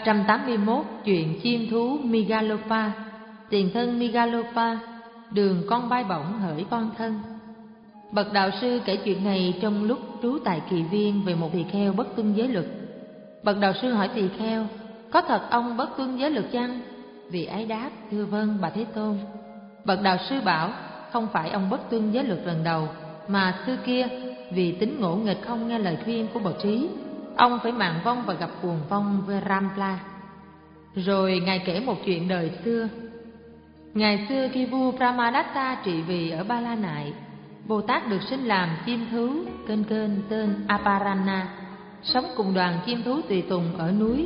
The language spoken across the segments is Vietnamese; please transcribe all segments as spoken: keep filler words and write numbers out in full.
trăm tám mươi mốt. Chuyện chim thú Megalopa. Tiền thân Megalopa, đường con bay bổng hỡi con thân. Bậc đạo sư kể chuyện này trong lúc trú tại Kỳ Viên về một tỳ kheo bất tuân giới luật. Bậc đạo sư hỏi tỳ kheo: có thật ông bất tuân giới luật chăng? Vị ấy đáp: thưa vâng bà Thế Tôn. Bậc đạo sư bảo: không phải ông bất tuân giới luật lần đầu, mà xưa kia vì tính ngỗ nghịch không nghe lời khuyên của bậc trí, ông phải màng vong và gặp cuồng vong Verampla. Rồi ngài kể một chuyện đời xưa. Ngày xưa khi vua Brahmadatta trị vì ở Ba La Nại, Bồ Tát được sinh làm chim thú kênh kênh tên Aparana, sống cùng đoàn chim thú tùy tùng ở núi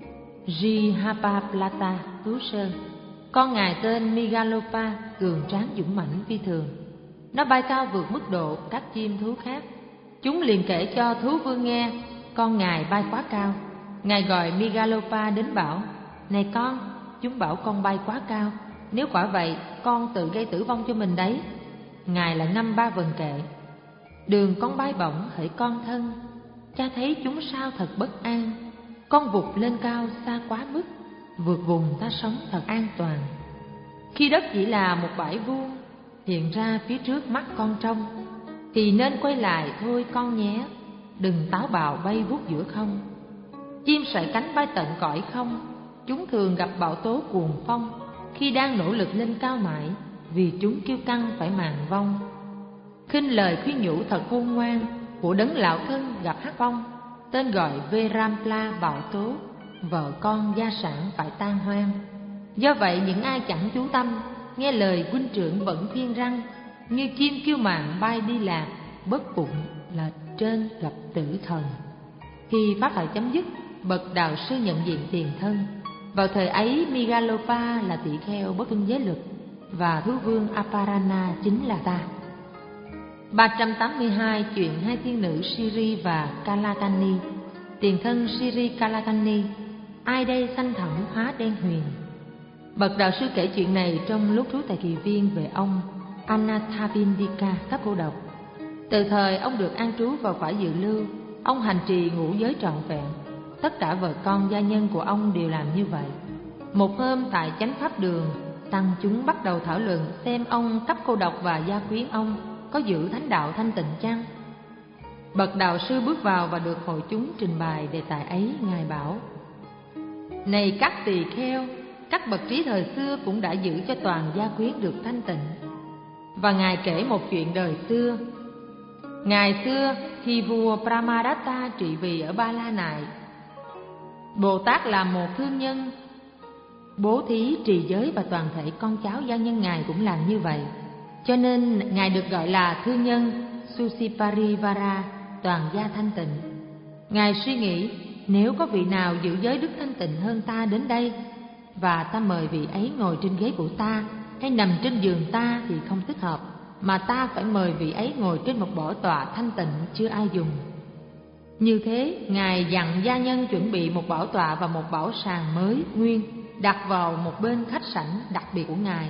Jihapalata, Tú Sơn. Con ngài tên Megalopa, cường tráng dũng mãnh phi thường. Nó bay cao vượt mức độ các chim thú khác. Chúng liền kể cho thú vương nghe con ngài bay quá cao. Ngài gọi Megalopa đến bảo: này con, chúng bảo con bay quá cao, nếu quả vậy con tự gây tử vong cho mình đấy. Ngài lại ngâm ba vần kệ: đường con bay bổng hỡi con thân, cha thấy chúng sao thật bất an. Con vụt lên cao xa quá mức, vượt vùng ta sống thật an toàn. Khi đất chỉ là một bãi vuông hiện ra phía trước mắt con trông, thì nên quay lại thôi con nhé, đừng táo bạo bay vút giữa không. Chim sải cánh bay tận cõi không, chúng thường gặp bão tố cuồng phong khi đang nỗ lực lên cao mãi, vì chúng kiêu căng phải màng vong. Khinh lời khuyên nhủ thật khôn ngoan của đấng lão thân gặp hắc phong, tên gọi Verampla bão tố, vợ con gia sản phải tan hoang. Do vậy những ai chẳng chú tâm, nghe lời huynh trưởng vẫn khuyên răng, như chim kiêu mạn bay đi lạc, bất bụng là trên gặp tử thần. Khi pháp thoại chấm dứt, bậc đạo sư nhận diện tiền thân. Vào thời ấy Megalopa là tỳ kheo bất tuân giới luật, và thú vương Aparana chính là ta. Ba trăm tám mươi hai. Chuyện hai thiên nữ Siri và Kalakani. Tiền thân Siri Kalakani, ai đây xanh thẳm hóa đen huyền. Bậc đạo sư kể chuyện này trong lúc trú tại Kỳ Viên về ông Anathapindika cấp cô độc. Từ thời ông được an trú vào cõi dự lưu, ông hành trì ngũ giới trọn vẹn. Tất cả vợ con gia nhân của ông đều làm như vậy. Một hôm tại chánh pháp đường, tăng chúng bắt đầu thảo luận xem ông cấp cô độc và gia quyến ông có giữ thánh đạo thanh tịnh chăng. Bậc đạo sư bước vào và được hội chúng trình bày đề tài ấy. Ngài bảo: này các tỳ kheo, các bậc trí thời xưa cũng đã giữ cho toàn gia quyến được thanh tịnh. Và ngài kể một chuyện đời xưa. Ngày xưa khi vua Brahmadatta trị vì ở Ba La Nại, Bồ Tát là một thương nhân, bố thí trì giới, và toàn thể con cháu gia nhân ngài cũng làm như vậy, cho nên ngài được gọi là thương nhân Susiparivara, toàn gia thanh tịnh. Ngài suy nghĩ, nếu có vị nào giữ giới đức thanh tịnh hơn ta đến đây, và ta mời vị ấy ngồi trên ghế của ta hay nằm trên giường ta thì không thích hợp, mà ta phải mời vị ấy ngồi trên một bảo tọa thanh tịnh chưa ai dùng. Như thế, ngài dặn gia nhân chuẩn bị một bảo tọa và một bảo sàng mới nguyên, đặt vào một bên khách sảnh đặc biệt của ngài.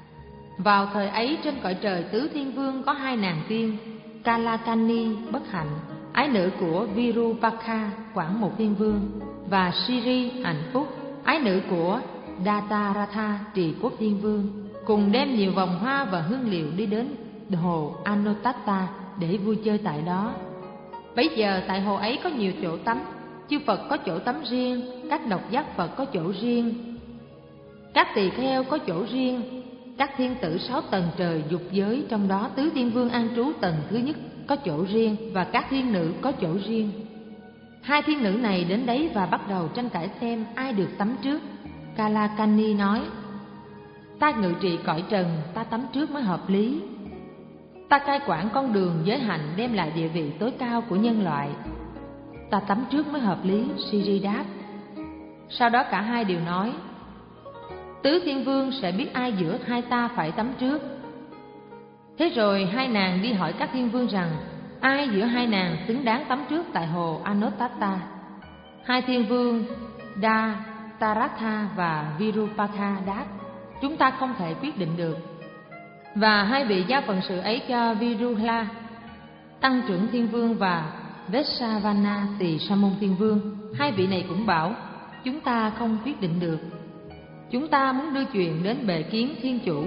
Vào thời ấy trên cõi trời tứ thiên vương có hai nàng tiên, Kalakani bất hạnh, ái nữ của Virupakha quản một thiên vương, và Siri hạnh phúc, ái nữ của Dataratha trì quốc thiên vương, cùng đem nhiều vòng hoa và hương liệu đi đến hồ Anotatta để vui chơi tại đó. Bấy giờ tại hồ ấy có nhiều chỗ tắm, chư Phật có chỗ tắm riêng, các độc giác Phật có chỗ riêng, các tỳ kheo có chỗ riêng, các thiên tử sáu tầng trời dục giới, trong đó tứ thiên vương an trú tầng thứ nhất có chỗ riêng, và các thiên nữ có chỗ riêng. Hai thiên nữ này đến đấy và bắt đầu tranh cãi xem ai được tắm trước. Kalakani nói: ta ngự trị cõi trần, ta tắm trước mới hợp lý. Ta cai quản con đường giới hạnh đem lại địa vị tối cao của nhân loại, ta tắm trước mới hợp lý. Siri đáp. Sau đó cả hai đều nói: tứ thiên vương sẽ biết ai giữa hai ta phải tắm trước. Thế rồi hai nàng đi hỏi các thiên vương rằng ai giữa hai nàng xứng đáng tắm trước tại hồ Anotatta. Hai thiên vương Da, Taratha và Virupakha đáp: chúng ta không thể quyết định được. Và hai vị giao phận sự ấy cho Viruhla, tăng trưởng thiên vương, và Vesavana tỳ sa môn thiên vương. Hai vị này cũng bảo: chúng ta không quyết định được. Chúng ta muốn đưa chuyện đến bệ kiến thiên chủ,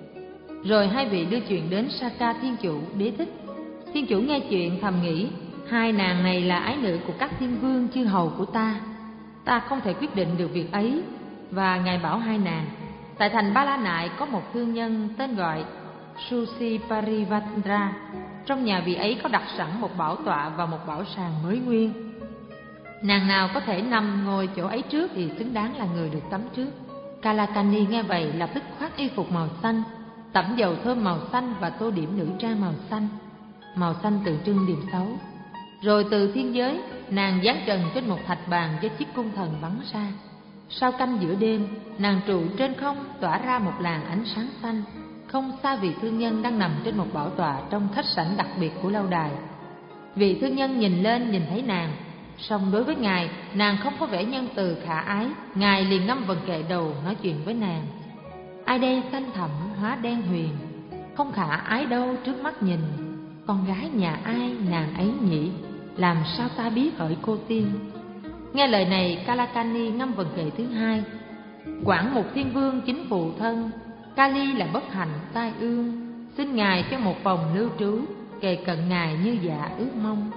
rồi hai vị đưa chuyện đến Saka thiên chủ đế thích. Thiên chủ nghe chuyện thầm nghĩ, hai nàng này là ái nữ của các thiên vương chư hầu của ta, ta không thể quyết định được việc ấy. Và ngài bảo hai nàng, tại thành Ba La Nại có một thương nhân tên gọi Susi Parivatra. Trong nhà vị ấy có đặt sẵn một bảo tọa và một bảo sàng mới nguyên. Nàng nào có thể nằm ngồi chỗ ấy trước thì xứng đáng là người được tắm trước. Kalakani nghe vậy lập tức khoác y phục màu xanh, tẩm dầu thơm màu xanh và tô điểm nữ trang màu xanh. Màu xanh tượng trưng điểm xấu. Rồi từ thiên giới, nàng giáng trần trên một thạch bàn do chiếc cung thần bắn ra. Sau canh giữa đêm, nàng trụ trên không tỏa ra một làn ánh sáng xanh. Không xa vị thương nhân đang nằm trên một bảo tọa trong khách sảnh đặc biệt của lâu đài. Vị thương nhân nhìn lên nhìn thấy nàng, song đối với ngài, nàng không có vẻ nhân từ khả ái. Ngài liền ngâm vần kệ đầu nói chuyện với nàng. Ai đây xanh thẳm hóa đen huyền, không khả ái đâu trước mắt nhìn. Con gái nhà ai nàng ấy nhỉ, làm sao ta biết hỡi cô tiên. Nghe lời này, Kalakani ngâm vần kệ thứ hai. Quảng một thiên vương chính phụ thân, Kali là bất hạnh tai ương, xin ngài cho một phòng lưu trú, kề cận ngài như dạ ước mong.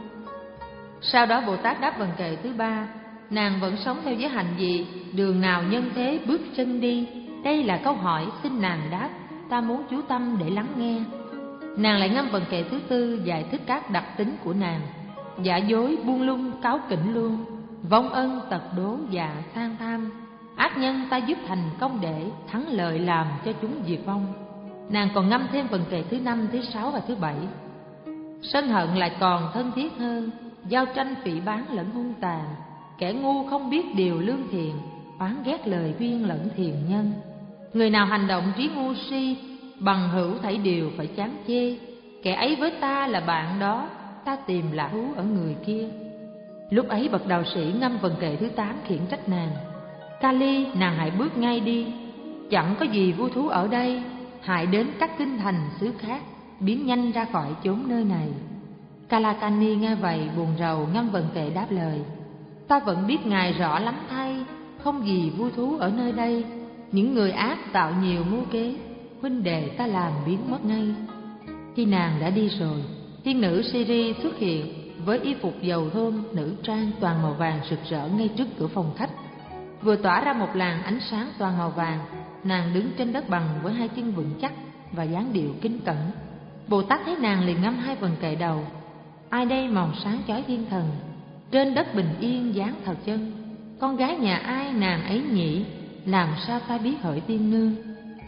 Sau đó Bồ Tát đáp vần kệ thứ ba. Nàng vẫn sống theo giới hạnh gì, đường nào nhân thế bước chân đi? Đây là câu hỏi, xin nàng đáp, ta muốn chú tâm để lắng nghe. Nàng lại ngâm vần kệ thứ tư, giải thích các đặc tính của nàng. Giả dối, buông lung, cáu kỉnh luôn, vong ân, tật đố, dạ sang tham. Ác nhân ta giúp thành công để thắng lợi làm cho chúng diệt vong. Nàng còn ngâm thêm vần kệ thứ năm, thứ sáu và thứ bảy. Sân hận lại còn thân thiết hơn, giao tranh phỉ báng lẫn hung tàn. Kẻ ngu không biết điều lương thiện, oán ghét lời khuyên lẫn thiện nhân. Người nào hành động trí ngu si, bằng hữu thảy điều phải chán chê. Kẻ ấy với ta là bạn đó, ta tìm lạc thú ở người kia. Lúc ấy bậc đạo sĩ ngâm vần kệ thứ tám khiển trách nàng. Kali, nàng hãy bước ngay đi, chẳng có gì vui thú ở đây. Hãy đến các kinh thành xứ khác, biến nhanh ra khỏi chốn nơi này. Kalakani nghe vậy buồn rầu ngâm vần kệ đáp lời. Ta vẫn biết ngài rõ lắm thay, không gì vui thú ở nơi đây. Những người ác tạo nhiều mưu kế, huynh đệ ta làm biến mất ngay. Khi nàng đã đi rồi, thiên nữ Siri xuất hiện với y phục dầu thơm nữ trang toàn màu vàng rực rỡ ngay trước cửa phòng khách. Vừa tỏa ra một làn ánh sáng toàn màu vàng, nàng đứng trên đất bằng với hai chân vững chắc và dáng điệu kính cẩn. Bồ Tát thấy nàng liền ngâm hai vần kệ đầu. Ai đây màu sáng chói thiên thần, trên đất bình yên dáng thật chân. Con gái nhà ai nàng ấy nhỉ, làm sao ta biết hỡi tiên nương.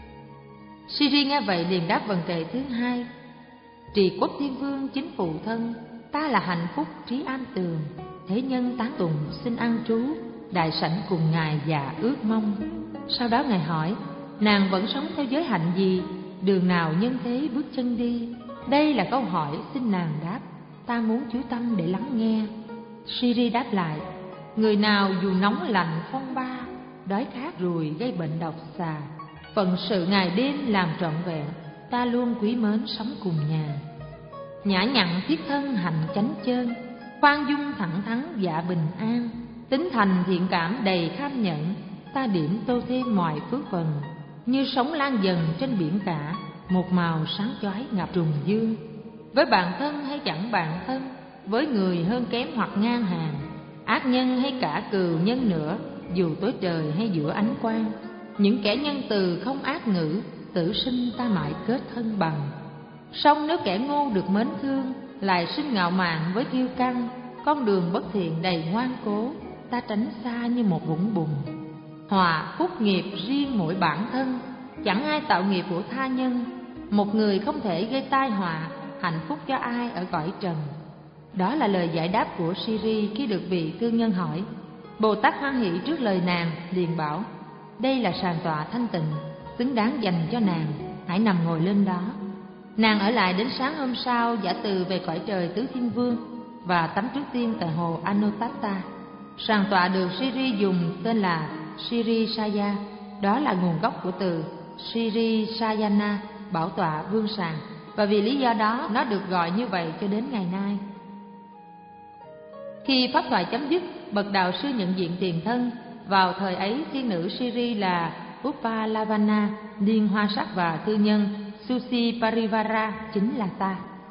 Siri nghe vậy liền đáp vần kệ thứ hai. Trì quốc thiên vương chính phụ thân, ta là hạnh phúc trí an tường. Thế nhân tán tùng xin ăn trú, đại sảnh cùng ngài dạ ước mong. Sau đó ngài hỏi, nàng vẫn sống theo giới hạnh gì, đường nào nhân thế bước chân đi? Đây là câu hỏi, xin nàng đáp, ta muốn chú tâm để lắng nghe. Siri đáp lại, người nào dù nóng lạnh phong ba, đói khát ruồi gây bệnh độc xà, phận sự ngày đêm làm trọn vẹn, ta luôn quý mến sống cùng nhà. Nhã nhặn thiết thân hạnh chánh chơn, khoan dung thẳng thắn dạ bình an, tính thành thiện cảm đầy kham nhẫn, ta điểm tô thêm mọi phước phần. Như sóng lan dần trên biển cả, một màu sáng chói ngập trùng dương. Với bạn thân hay chẳng bạn thân, với người hơn kém hoặc ngang hàng, ác nhân hay cả cừu nhân nữa, dù tối trời hay giữa ánh quang, những kẻ nhân từ không ác ngữ, tử sinh ta mãi kết thân bằng. Song nếu kẻ ngu được mến thương, lại sinh ngạo mạn với kiêu căng, con đường bất thiện đầy ngoan cố, ta tránh xa như một vũng bùn. Hòa phúc nghiệp riêng mỗi bản thân, chẳng ai tạo nghiệp của tha nhân. Một người không thể gây tai họa, hạnh phúc cho ai ở cõi trần. Đó là lời giải đáp của Siri khi được vị thương nhân hỏi. Bồ Tát hoan hỷ trước lời nàng, liền bảo, đây là sàn tọa thanh tịnh, xứng đáng dành cho nàng, hãy nằm ngồi lên đó. Nàng ở lại đến sáng hôm sau, giả từ về cõi trời tứ thiên vương và tắm trước tiên tại hồ Anotatta. Sàn tọa được Siri dùng tên là Siri Saya, đó là nguồn gốc của từ Siri Sayana, bảo tọa vương sàn, và vì lý do đó nó được gọi như vậy cho đến ngày nay. Khi pháp thoại chấm dứt, bậc đạo sư nhận diện tiền thân, Vào thời ấy, thiên nữ Siri là Upalavana, niên hoa sắc và thư nhân Susi Parivara chính là ta.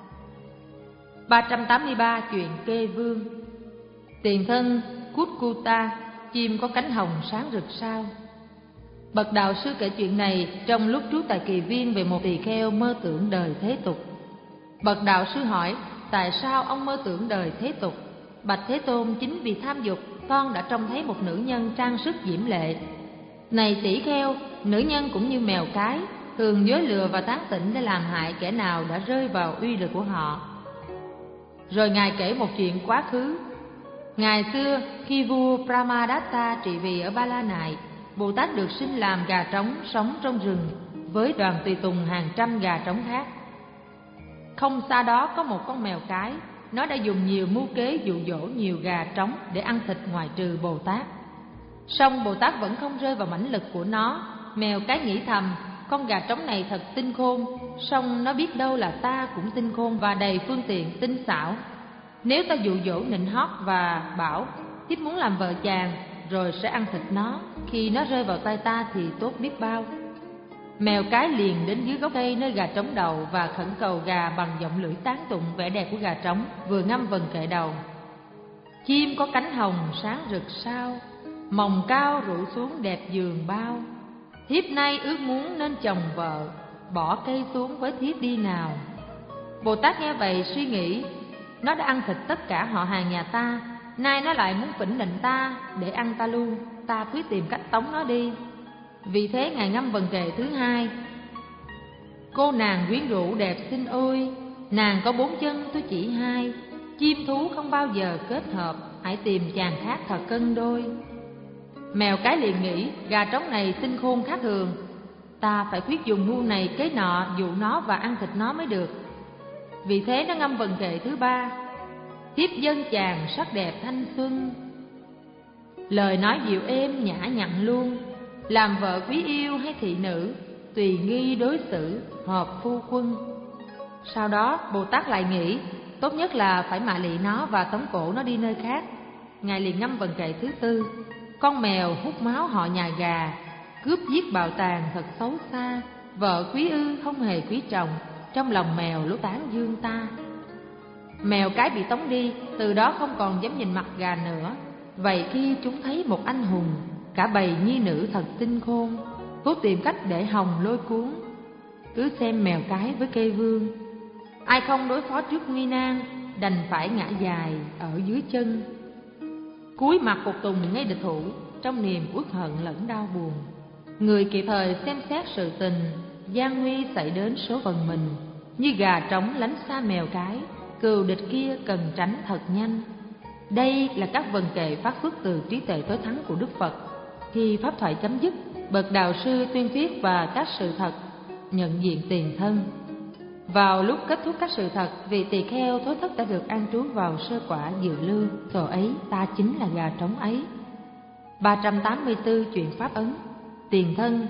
ba trăm tám mươi ba. Chuyện Kê Vương. Tiền thân Kutkuta, chim có cánh hồng sáng rực sao. Bậc đạo sư kể chuyện này trong lúc trú tại Kỳ Viên về một tỳ kheo mơ tưởng đời thế tục. Bậc đạo sư hỏi, tại sao ông mơ tưởng đời thế tục? Bạch Thế Tôn, chính vì tham dục, con đã trông thấy một nữ nhân trang sức diễm lệ. Này tỷ kheo, nữ nhân cũng như mèo cái, thường dối lừa và tán tỉnh để làm hại kẻ nào đã rơi vào uy lực của họ. Rồi Ngài kể một chuyện quá khứ. Ngày xưa, khi vua Brahmadatta trị vì ở Ba La Nại, Bồ Tát được sinh làm gà trống sống trong rừng với đoàn tùy tùng hàng trăm gà trống khác. Không xa đó có một con mèo cái, nó đã dùng nhiều mưu kế dụ dỗ nhiều gà trống để ăn thịt ngoại trừ Bồ Tát. Song Bồ Tát vẫn không rơi vào mãnh lực của nó. Mèo cái nghĩ thầm, con gà trống này thật tinh khôn, song nó biết đâu là ta cũng tinh khôn và đầy phương tiện tinh xảo. Nếu ta dụ dỗ nịnh hót và bảo thiếp muốn làm vợ chàng, rồi sẽ ăn thịt nó, khi nó rơi vào tay ta thì tốt biết bao. Mèo cái liền đến dưới gốc cây nơi gà trống đầu và khẩn cầu gà bằng giọng lưỡi tán tụng vẻ đẹp của gà trống, vừa ngâm vần kệ đầu. Chim có cánh hồng sáng rực sao, mồng cao rủ xuống đẹp giường bao. Thiếp nay ước muốn nên chồng vợ, bỏ cây xuống với thiếp đi nào. Bồ Tát nghe vậy suy nghĩ, nó đã ăn thịt tất cả họ hàng nhà ta, nay nó lại muốn phỉnh nịnh ta để ăn ta luôn, ta cứ tìm cách tống nó đi. Vì thế Ngài ngâm vần kệ thứ hai. Cô nàng quyến rũ đẹp xinh ôi, nàng có bốn chân tôi chỉ hai. Chim thú không bao giờ kết hợp, hãy tìm chàng khác thật cân đôi. Mèo cái liền nghĩ, gà trống này tinh khôn khác thường, ta phải quyết dùng mưu này kế nọ dụ nó và ăn thịt nó mới được. Vì thế nó ngâm vần kệ thứ ba. Thiếp dân chàng sắc đẹp thanh xuân, lời nói dịu êm nhã nhặn luôn. Làm vợ quý yêu hay thị nữ, tùy nghi đối xử, hợp phu quân. Sau đó Bồ Tát lại nghĩ, tốt nhất là phải mạ lị nó và tống cổ nó đi nơi khác. Ngài liền ngâm vần kệ thứ tư. Con mèo hút máu họ nhà gà, cướp giết bạo tàng thật xấu xa. Vợ quý ư không hề quý chồng, trong lòng mèo lố tán dương ta. Mèo cái bị tống đi, từ đó không còn dám nhìn mặt gà nữa. Vậy khi chúng thấy một anh hùng, cả bầy nhi nữ thật tinh khôn, cố tìm cách để hòng lôi cuốn. Cứ xem mèo cái với cây vương, ai không đối phó trước nguy nan, đành phải ngã dài ở dưới chân. Cúi mặt phục tùng ngay địch thủ, trong niềm uất hận lẫn đau buồn. Người kịp thời xem xét sự tình, gian nguy xảy đến số phận mình. Như gà trống lánh xa mèo cái, cừu địch kia cần tránh thật nhanh. Đây là các vần kệ phát xuất từ trí tuệ tối thắng của Đức Phật. Khi pháp thoại chấm dứt, bậc đạo sư tuyên thuyết và các sự thật, nhận diện tiền thân. Vào lúc kết thúc các sự thật, vị tỳ kheo thối thất đã được an trú vào sơ quả dự lưu. Thổ ấy ta chính là gà trống ấy. ba trăm tám mươi tư. Chuyện pháp ấn. Tiền thân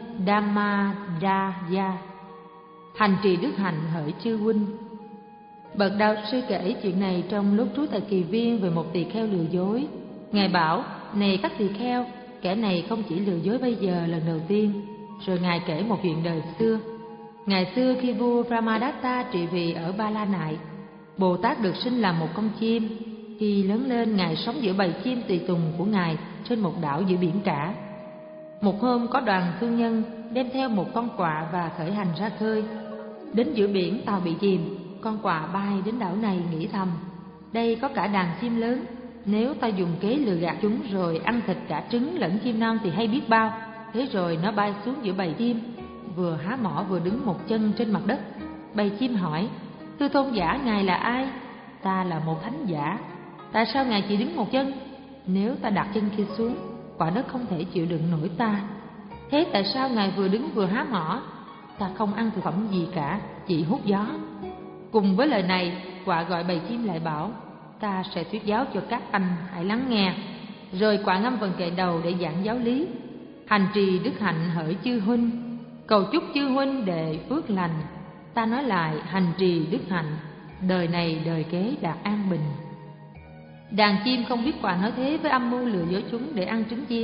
Dhammadaya, hành trì đức hạnh hỡi chư huynh. Bậc đạo sư kể chuyện này trong lúc trú tại Kỳ Viên về một tỳ kheo lừa dối. Ngài bảo, này các tỳ kheo, kẻ này không chỉ lừa dối bây giờ lần đầu tiên. Rồi Ngài kể một chuyện đời xưa. Ngày xưa khi vua Brahmadatta trị vì ở Ba La Nại, Bồ Tát được sinh làm một con chim. Khi lớn lên, Ngài sống giữa bầy chim tùy tùng của Ngài trên một đảo giữa biển cả. Một hôm có đoàn thương nhân đem theo một con quạ và khởi hành ra khơi. Đến giữa biển, tàu bị chìm. Con quạ bay đến đảo này nghĩ thầm, đây có cả đàn chim lớn, nếu ta dùng kế lừa gạt chúng rồi ăn thịt cả trứng lẫn chim non thì hay biết bao. Thế rồi nó bay xuống giữa bầy chim, vừa há mỏ vừa đứng một chân trên mặt đất. Bầy chim hỏi, thưa tôn giả, ngài là ai? Ta là một thánh giả. Tại sao ngài chỉ đứng một chân? Nếu ta đặt chân kia xuống, quả đất không thể chịu đựng nổi ta. Thế tại sao ngài vừa đứng vừa há mỏ? Ta không ăn thực phẩm gì cả, chỉ hút gió. Cùng với lời này, quạ gọi bầy chim lại bảo, ta sẽ thuyết giáo cho các anh, hãy lắng nghe. Rồi quạ ngâm vần kệ đầu để giảng giáo lý. Hành trì đức hạnh hỡi chư huynh, cầu chúc chư huynh đệ phước lành. Ta nói lại, hành trì đức hạnh, đời này đời kế đạt an bình. Đàn chim không biết quạ nói thế với âm mưu lừa dối chúng để ăn trứng chim.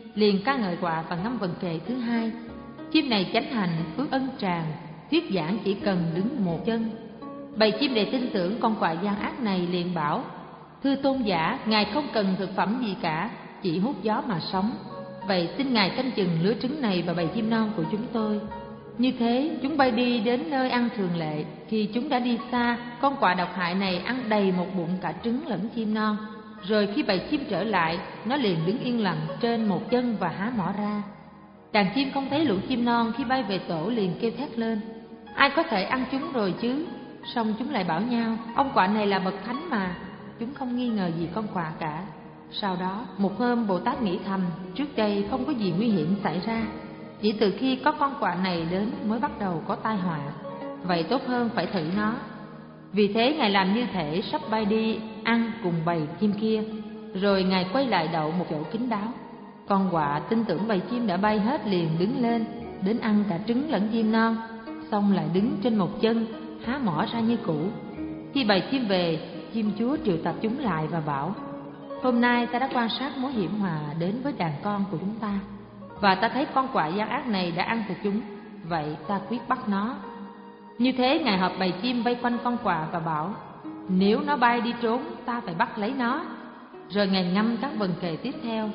liền ca ngợi Quạ và ngâm vần kệ thứ hai. Chim này chánh hành, phước ân tràn, thuyết giảng chỉ cần đứng một chân. Bầy chim đầy tin tưởng con quạ gian ác này liền bảo: thưa tôn giả, ngài không cần thực phẩm gì cả, chỉ hút gió mà sống. Vậy xin ngài canh chừng lứa trứng này và bầy chim non của chúng tôi. Như thế chúng bay đi đến nơi ăn thường lệ. Khi chúng đã đi xa, con quạ độc hại này ăn đầy một bụng cả trứng lẫn chim non. Rồi khi bầy chim trở lại, nó liền đứng yên lặng trên một chân và há mỏ ra. Đàn chim không thấy lũ chim non, khi bay về tổ liền kêu thét lên: ai có thể ăn chúng rồi chứ? Xong chúng lại bảo nhau: ông quạ này là bậc thánh mà. Chúng không nghi ngờ gì con quạ cả. Sau đó một hôm, Bồ Tát nghĩ thầm, trước đây không có gì nguy hiểm xảy ra, chỉ từ khi có con quạ này đến mới bắt đầu có tai họa. Vậy tốt hơn phải thử nó. Vì thế ngài làm như thể sắp bay đi ăn cùng bầy chim kia. Rồi ngài quay lại đậu một chỗ kín đáo. Con quạ tin tưởng bầy chim đã bay hết liền đứng lên, đến ăn cả trứng lẫn chim non, xong lại đứng trên một chân, há mỏ ra như cũ. Khi bầy chim về, chim chúa triệu tập chúng lại và bảo: hôm nay ta đã quan sát mối hiểm họa đến với đàn con của chúng ta, và ta thấy con quạ gian ác này đã ăn thịt chúng. Vậy ta quyết bắt nó. Như thế ngài họp bầy chim vây quanh con quạ và bảo: nếu nó bay đi trốn, ta phải bắt lấy nó. Rồi ngài ngâm các vần kệ tiếp theo: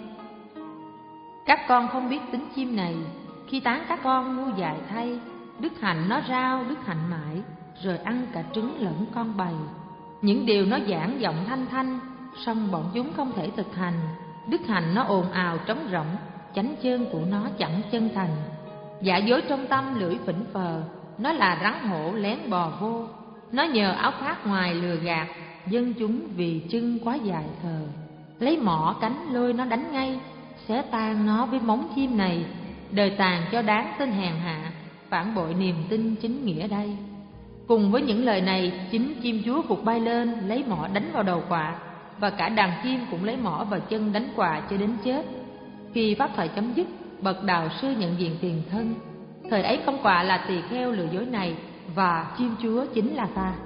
các con không biết tính chim này, khi tán các con ngu dại thay, đức hạnh nó rao đức hạnh mãi, rồi ăn cả trứng lẫn con bầy. Những điều nó giảng giọng thanh thanh, song bọn chúng không thể thực hành. Đức hạnh nó ồn ào trống rỗng, chánh chân của nó chẳng chân thành. Giả dối trong tâm lưỡi phỉnh phờ, nó là rắn hổ lén bò vô. Nó nhờ áo khoác ngoài lừa gạt, dân chúng vì chân quá dài thờ. Lấy mỏ cánh lôi nó đánh ngay, xé tan nó với móng chim này. Đời tàn cho đáng tên hèn hạ, phản bội niềm tin chính nghĩa đây. Cùng với những lời này, chính chim chúa vụt bay lên, lấy mỏ đánh vào đầu quạ, và cả đàn chim cũng lấy mỏ vào chân đánh quạ cho đến chết. Khi pháp thoại chấm dứt, bậc đạo sư nhận diện tiền thân. Thời ấy con quạ là tỳ kheo lừa dối này, và chim chúa chính là ta.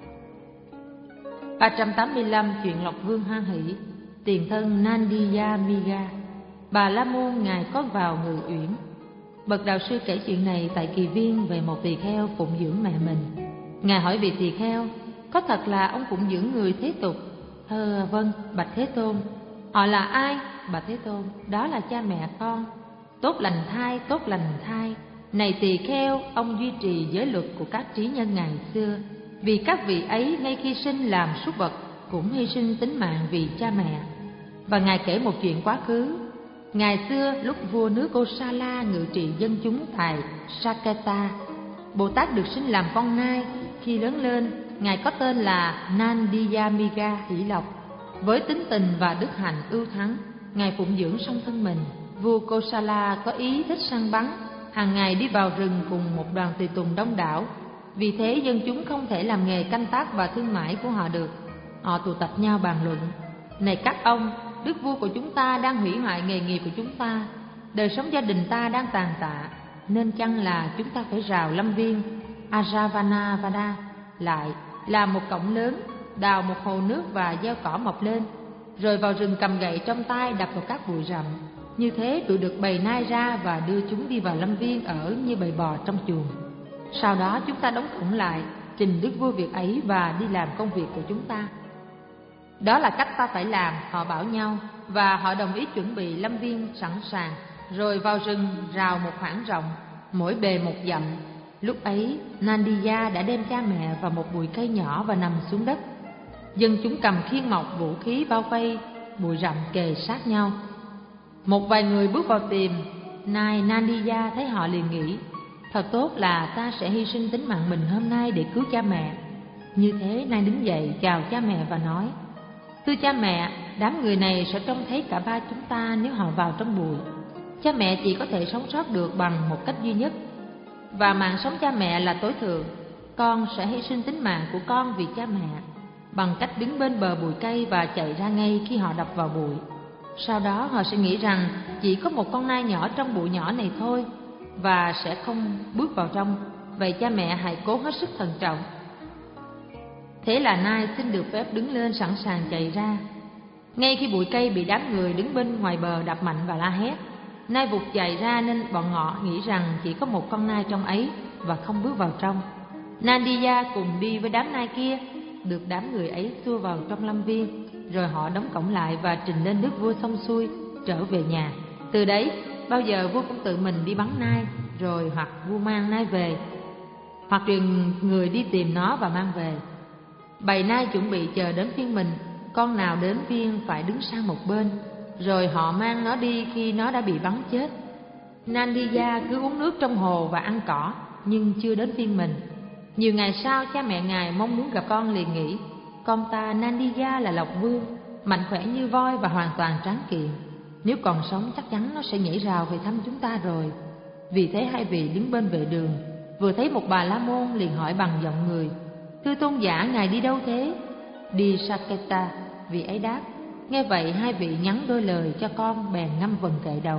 ba trăm tám mươi lăm Chuyện Lộc Vương hoan hỷ. Tiền thân Nandiya Miga. Bà La Môn ngài có vào Ngự Uyển. Bậc đạo sư kể chuyện này tại kỳ viên về một tỳ kheo phụng dưỡng mẹ mình. Ngài hỏi vị tỳ kheo: có thật là ông phụng dưỡng người thế tục? Thưa vâng, bạch Thế Tôn. Họ là ai? Bạch Thế Tôn: đó là cha mẹ con. Tốt lành thai, tốt lành thai. Này tỳ kheo, ông duy trì giới luật của các trí nhân ngày xưa, vì các vị ấy ngay khi sinh làm súc vật cũng hy sinh tính mạng vì cha mẹ. Và ngài kể một chuyện quá khứ. Ngày xưa lúc vua nước Kosala ngự trị dân chúng tại Saketa, Bồ Tát được sinh làm con nai. Khi lớn lên, ngài có tên là Nandiyamiga hỷ lộc. Với tính tình và đức hạnh ưu thắng, ngài phụng dưỡng song thân mình. Vua Kosala có ý thích săn bắn, hàng ngày đi vào rừng cùng một đoàn tùy tùng đông đảo. Vì thế dân chúng không thể làm nghề canh tác và thương mại của họ được. Họ tụ tập nhau bàn luận: này các ông, đức vua của chúng ta đang hủy hoại nghề nghiệp của chúng ta, đời sống gia đình ta đang tàn tạ, nên chăng là chúng ta phải rào lâm viên Ajavanavada lại, làm một cổng lớn, đào một hồ nước và gieo cỏ mọc lên, rồi vào rừng cầm gậy trong tay đập vào các bụi rậm. Như thế đuổi được bầy nai ra và đưa chúng đi vào lâm viên ở như bầy bò trong chuồng. Sau đó chúng ta đóng cổng lại, trình đức vua việc ấy và đi làm công việc của chúng ta. Đó là cách ta phải làm, họ bảo nhau, và họ đồng ý chuẩn bị lâm viên sẵn sàng, rồi vào rừng rào một khoảng rộng, mỗi bề một dặm. Lúc ấy, Nandiya đã đem cha mẹ vào một bụi cây nhỏ và nằm xuống đất. Dân chúng cầm khiên mộc vũ khí bao vây bụi rậm kề sát nhau. Một vài người bước vào tìm. Nai Nandiya thấy họ liền nghĩ: thật tốt là ta sẽ hy sinh tính mạng mình hôm nay để cứu cha mẹ. Như thế Nai đứng dậy chào cha mẹ và nói: thưa cha mẹ, đám người này sẽ trông thấy cả ba chúng ta nếu họ vào trong bụi. Cha mẹ chỉ có thể sống sót được bằng một cách duy nhất, và mạng sống cha mẹ là tối thượng. Con sẽ hy sinh tính mạng của con vì cha mẹ, bằng cách đứng bên bờ bụi cây và chạy ra ngay khi họ đập vào bụi. Sau đó họ sẽ nghĩ rằng chỉ có một con nai nhỏ trong bụi nhỏ này thôi, và sẽ không bước vào trong. Vậy cha mẹ hãy cố hết sức thận trọng. Thế là Nai xin được phép đứng lên sẵn sàng chạy ra. Ngay khi bụi cây bị đám người đứng bên ngoài bờ đập mạnh và la hét, nai vụt chạy ra nên bọn họ nghĩ rằng chỉ có một con nai trong ấy và không bước vào trong. Nandiya cùng đi với đám nai kia, được đám người ấy xua vào trong lâm viên, rồi họ đóng cổng lại và trình lên đức vua xong xuôi trở về nhà. Từ đấy, bao giờ vua cũng tự mình đi bắn nai, rồi hoặc vua mang nai về, hoặc truyền người đi tìm nó và mang về. Bầy nai chuẩn bị chờ đến phiên mình, con nào đến phiên phải đứng sang một bên, rồi họ mang nó đi khi nó đã bị bắn chết. Nandiya cứ uống nước trong hồ và ăn cỏ, nhưng chưa đến phiên mình. Nhiều ngày sau, cha mẹ ngài mong muốn gặp con liền nghĩ, con ta Nandiya là Lộc Vương, mạnh khỏe như voi và hoàn toàn tráng kiện. Nếu còn sống chắc chắn nó sẽ nhảy rào về thăm chúng ta rồi. Vì thế hai vị đứng bên vệ đường, vừa thấy một bà la môn liền hỏi bằng giọng người, thưa tôn giả, ngài đi đâu thế? Đi Saketa, vị ấy đáp. Nghe vậy hai vị nhắn đôi lời cho con, bèn ngâm vần kệ đầu.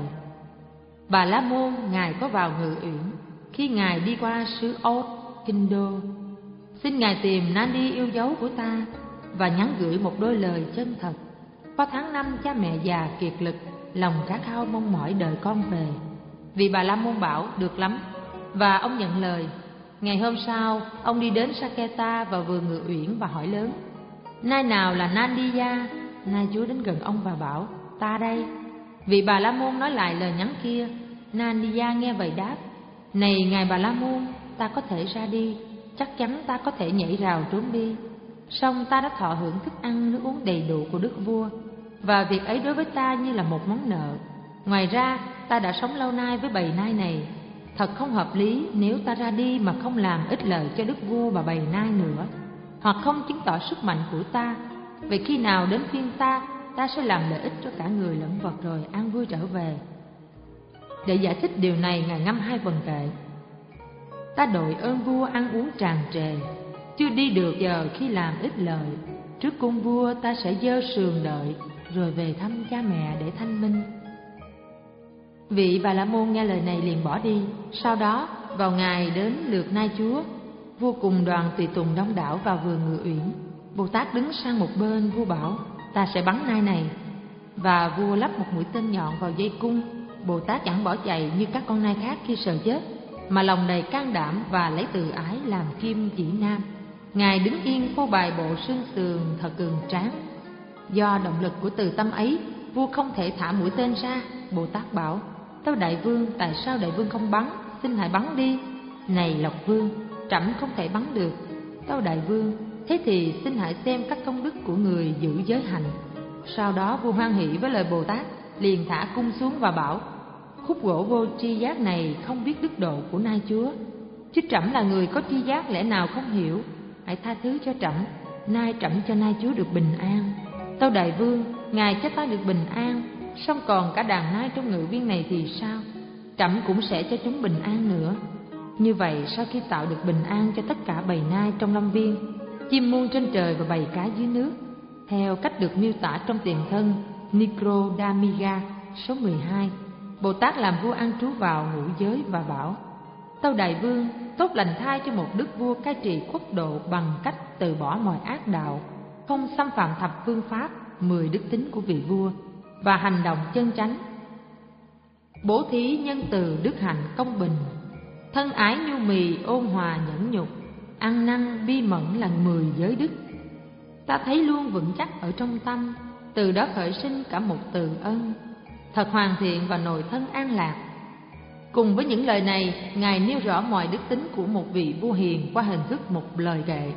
Bà la môn ngài có vào Ngự Uyển khi ngài đi qua xứ Ốt, kinh đô. Xin ngài tìm Nandi yêu dấu của ta và nhắn gửi một đôi lời chân thật. Vào tháng năm cha mẹ già kiệt lực, lòng khát khao mong mỏi đợi con về. Vì bà la môn bảo được lắm, và ông nhận lời. Ngày hôm sau, ông đi đến Saketa vào vườn Ngự Uyển và hỏi lớn, nai nào là Nandiya? Nai chúa đến gần ông và bảo, ta đây. Vị bà la môn nói lại lời nhắn kia. Nandiya nghe vậy đáp, này ngài bà la môn, ta có thể ra đi, chắc chắn ta có thể nhảy rào trốn đi. Song ta đã thọ hưởng thức ăn nước uống đầy đủ của đức vua, và việc ấy đối với ta như là một món nợ. Ngoài ra, ta đã sống lâu nay với bầy nai này. Thật không hợp lý nếu ta ra đi mà không làm ích lợi cho đức vua và bầy nai nữa, hoặc không chứng tỏ sức mạnh của ta. Vậy khi nào đến phiên ta, ta sẽ làm lợi ích cho cả người lẫn vật rồi an vui trở về. Để giải thích điều này, ngài ngâm hai vần kệ. Ta đội ơn vua ăn uống tràn trề, chưa đi được giờ khi làm ích lợi. Trước cung vua ta sẽ giơ sườn đợi, rồi về thăm cha mẹ để thanh minh. Vị bà la môn nghe lời này liền bỏ đi. Sau đó, vào ngày đến lượt nai chúa, vua cùng đoàn tùy tùng đông đảo vào vườn Ngự Uyển. Bồ Tát đứng sang một bên, vua bảo, ta sẽ bắn nai này. Và vua lắp một mũi tên nhọn vào dây cung. Bồ Tát chẳng bỏ chạy như các con nai khác khi sợ chết, mà lòng đầy can đảm và lấy từ ái làm kim chỉ nam. Ngài đứng yên phô bày bộ xương sườn thật cường tráng. Do động lực của từ tâm ấy, vua không thể thả mũi tên ra. Bồ Tát bảo, tâu đại vương, tại sao đại vương không bắn? Xin hãy bắn đi. Này Lộc Vương, trẫm không thể bắn được. Tâu đại vương, thế thì xin hãy xem các công đức của người giữ giới hạnh. Sau đó vua hoan hỷ với lời Bồ Tát, liền thả cung xuống và bảo, khúc gỗ vô tri giác này không biết đức độ của nai chúa, chứ trẫm là người có tri giác lẽ nào không hiểu. Hãy tha thứ cho trẫm, nay trẫm cho nai chúa được bình an. Tâu đại vương, ngài cho ta được bình an, song còn cả đàn nai trong ngự viên này thì sao? Trẫm cũng sẽ cho chúng bình an nữa. Như vậy, sau khi tạo được bình an cho tất cả bầy nai trong lâm viên, chim muôn trên trời và bầy cá dưới nước, theo cách được miêu tả trong tiền thân Nikrodamiga số mười hai, Bồ Tát làm vua an trú vào ngũ giới và bảo, tâu đại vương, tốt lành thay cho một đức vua cai trị quốc độ bằng cách từ bỏ mọi ác đạo, không xâm phạm thập phương pháp, mười đức tính của vị vua, và hành động chân chánh, bố thí nhân từ đức hạnh công bình, thân ái nhu mì ôn hòa nhẫn nhục, ăn năn bi mẫn là mười giới đức. Ta thấy luôn vững chắc ở trong tâm, từ đó khởi sinh cả một từ ân, thật hoàn thiện và nội thân an lạc. Cùng với những lời này, ngài nêu rõ mọi đức tính của một vị vua hiền qua hình thức một lời kệ.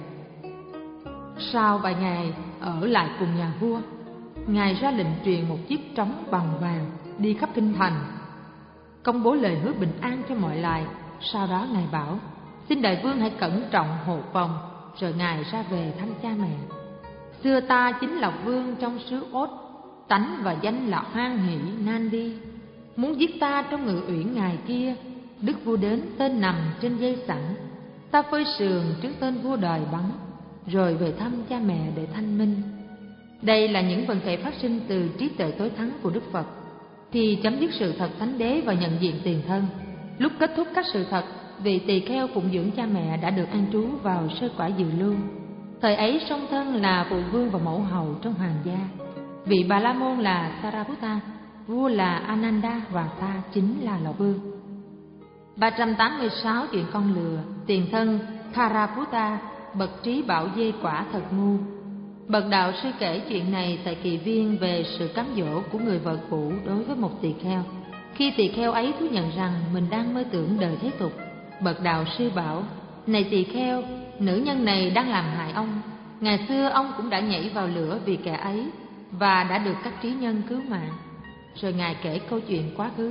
Sau vài ngày ở lại cùng nhà vua, ngài ra lệnh truyền một chiếc trống bằng vàng đi khắp kinh thành, công bố lời hứa bình an cho mọi loài. Sau đó ngài bảo, xin đại vương hãy cẩn trọng hộ phòng, rồi ngài ra về thăm cha mẹ. Xưa ta chính là vương trong xứ Ốt, tánh và danh là hoan hỷ Nandi. Muốn giết ta trong Ngự Uyển ngày kia, đức vua đến tên nằm trên dây sẵn. Ta phơi sườn trước tên vua đòi bắn, rồi về thăm cha mẹ để thanh minh. Đây là những vần kệ phát sinh từ trí tuệ tối thắng của Đức Phật, thì chấm dứt sự thật thánh đế và nhận diện tiền thân. Lúc kết thúc các sự thật, vị tỳ kheo phụng dưỡng cha mẹ đã được an trú vào sơ quả dự lưu. Thời ấy song thân là phụ vương và mẫu hầu trong hoàng gia. Vị Bà La Môn là Sariputta, vua là Ananda và ta chính là Lộc Vương. ba trăm tám mươi sáu chuyện con lừa. Tiền thân Karaputta, bậc trí bảo dê quả thật ngu. Bậc đạo sư kể chuyện này tại kỳ viên về sự cám dỗ của người vợ cũ đối với một tỳ kheo. Khi tỳ kheo ấy thú nhận rằng mình đang mơ tưởng đời thế tục, bậc đạo sư bảo: này tỳ kheo, nữ nhân này đang làm hại ông. Ngày xưa ông cũng đã nhảy vào lửa vì kẻ ấy và đã được các trí nhân cứu mạng. Rồi ngài kể câu chuyện quá khứ.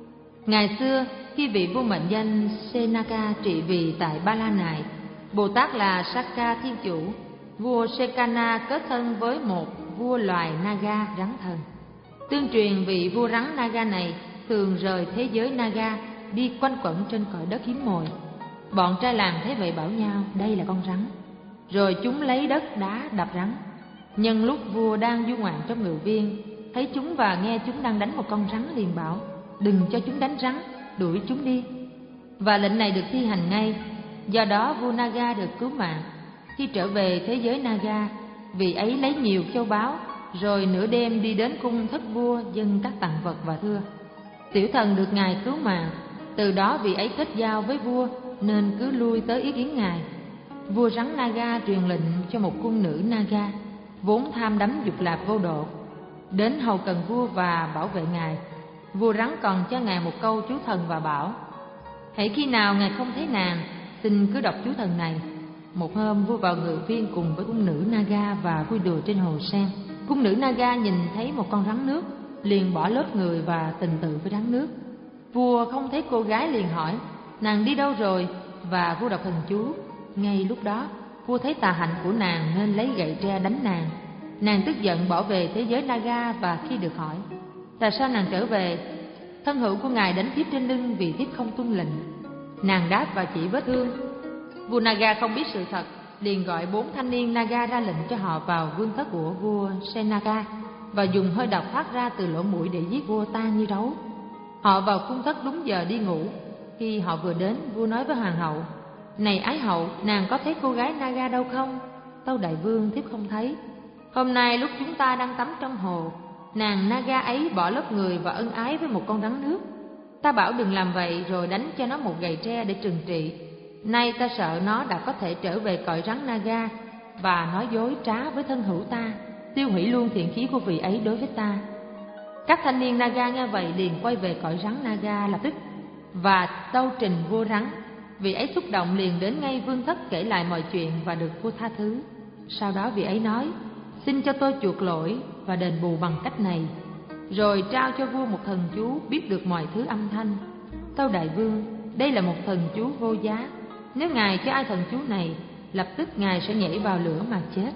Ngày xưa, khi vị vua mệnh danh Senaka trị vì tại Ba La Nại, Bồ Tát là Sakka Thiên Chủ, vua Sekana kết thân với một vua loài Naga rắn thần. Tương truyền vị vua rắn Naga này thường rời thế giới Naga, đi quanh quẩn trên cõi đất hiếm mồi. Bọn trai làng thấy vậy bảo nhau đây là con rắn, rồi chúng lấy đất đá đập rắn. Nhân lúc vua đang du ngoạn trong ngự viên, thấy chúng và nghe chúng đang đánh một con rắn, liền bảo: đừng cho chúng đánh rắn, đuổi chúng đi. Và lệnh này được thi hành ngay. Do đó vua Naga được cứu mạng. Khi trở về thế giới Naga, vị ấy lấy nhiều châu báu, rồi nửa đêm đi đến cung thất vua dâng các tặng vật và thưa. Tiểu thần được ngài cứu mạng. Từ đó vị ấy kết giao với vua, nên cứ lui tới ý kiến ngài. Vua rắn Naga truyền lệnh cho một cung nữ Naga vốn tham đắm dục lạc vô độ đến hầu cần vua và bảo vệ ngài. Vua rắn còn cho ngài một câu chú thần và bảo: hãy khi nào ngài không thấy nàng, xin cứ đọc chú thần này. Một hôm vua vào ngự viên cùng với cung nữ Naga và vui đùa trên hồ sen. Cung nữ Naga nhìn thấy một con rắn nước, liền bỏ lết người và tình tự với rắn nước. Vua không thấy cô gái liền hỏi: nàng đi đâu rồi? Và vua đọc thần chú. Ngay lúc đó vua thấy tà hạnh của nàng nên lấy gậy tre đánh nàng. Nàng tức giận bỏ về thế giới Naga, và khi được hỏi tại sao nàng trở về, thân hữu của ngài đánh thiếp trên lưng vì thiếp không tuân lệnh. Nàng đáp và chỉ vết thương. Vua Naga không biết sự thật, liền gọi bốn thanh niên Naga ra lệnh cho họ vào vương thất của vua Senaka và dùng hơi độc thoát ra từ lỗ mũi để giết vua ta như rấu. Họ vào cung thất đúng giờ đi ngủ. Khi họ vừa đến, vua nói với hoàng hậu: này ái hậu, nàng có thấy cô gái Naga đâu không? Tâu đại vương, thiếp không thấy. Hôm nay lúc chúng ta đang tắm trong hồ, nàng Naga ấy bỏ lớp người và ân ái với một con rắn nước. Ta bảo đừng làm vậy, rồi đánh cho nó một gậy tre để trừng trị. Nay ta sợ nó đã có thể trở về cõi rắn Naga và nói dối trá với thân hữu ta, tiêu hủy luôn thiện khí của vị ấy đối với ta. Các thanh niên Naga nghe vậy liền quay về cõi rắn Naga lập tức và tâu trình vua rắn. Vị ấy xúc động liền đến ngay vương thất kể lại mọi chuyện và được vua tha thứ. Sau đó vị ấy nói: xin cho tôi chuộc lỗi và đền bù bằng cách này. Rồi trao cho vua một thần chú biết được mọi thứ âm thanh. Tâu đại vương, đây là một thần chú vô giá. Nếu ngài cho ai thần chú này, lập tức ngài sẽ nhảy vào lửa mà chết.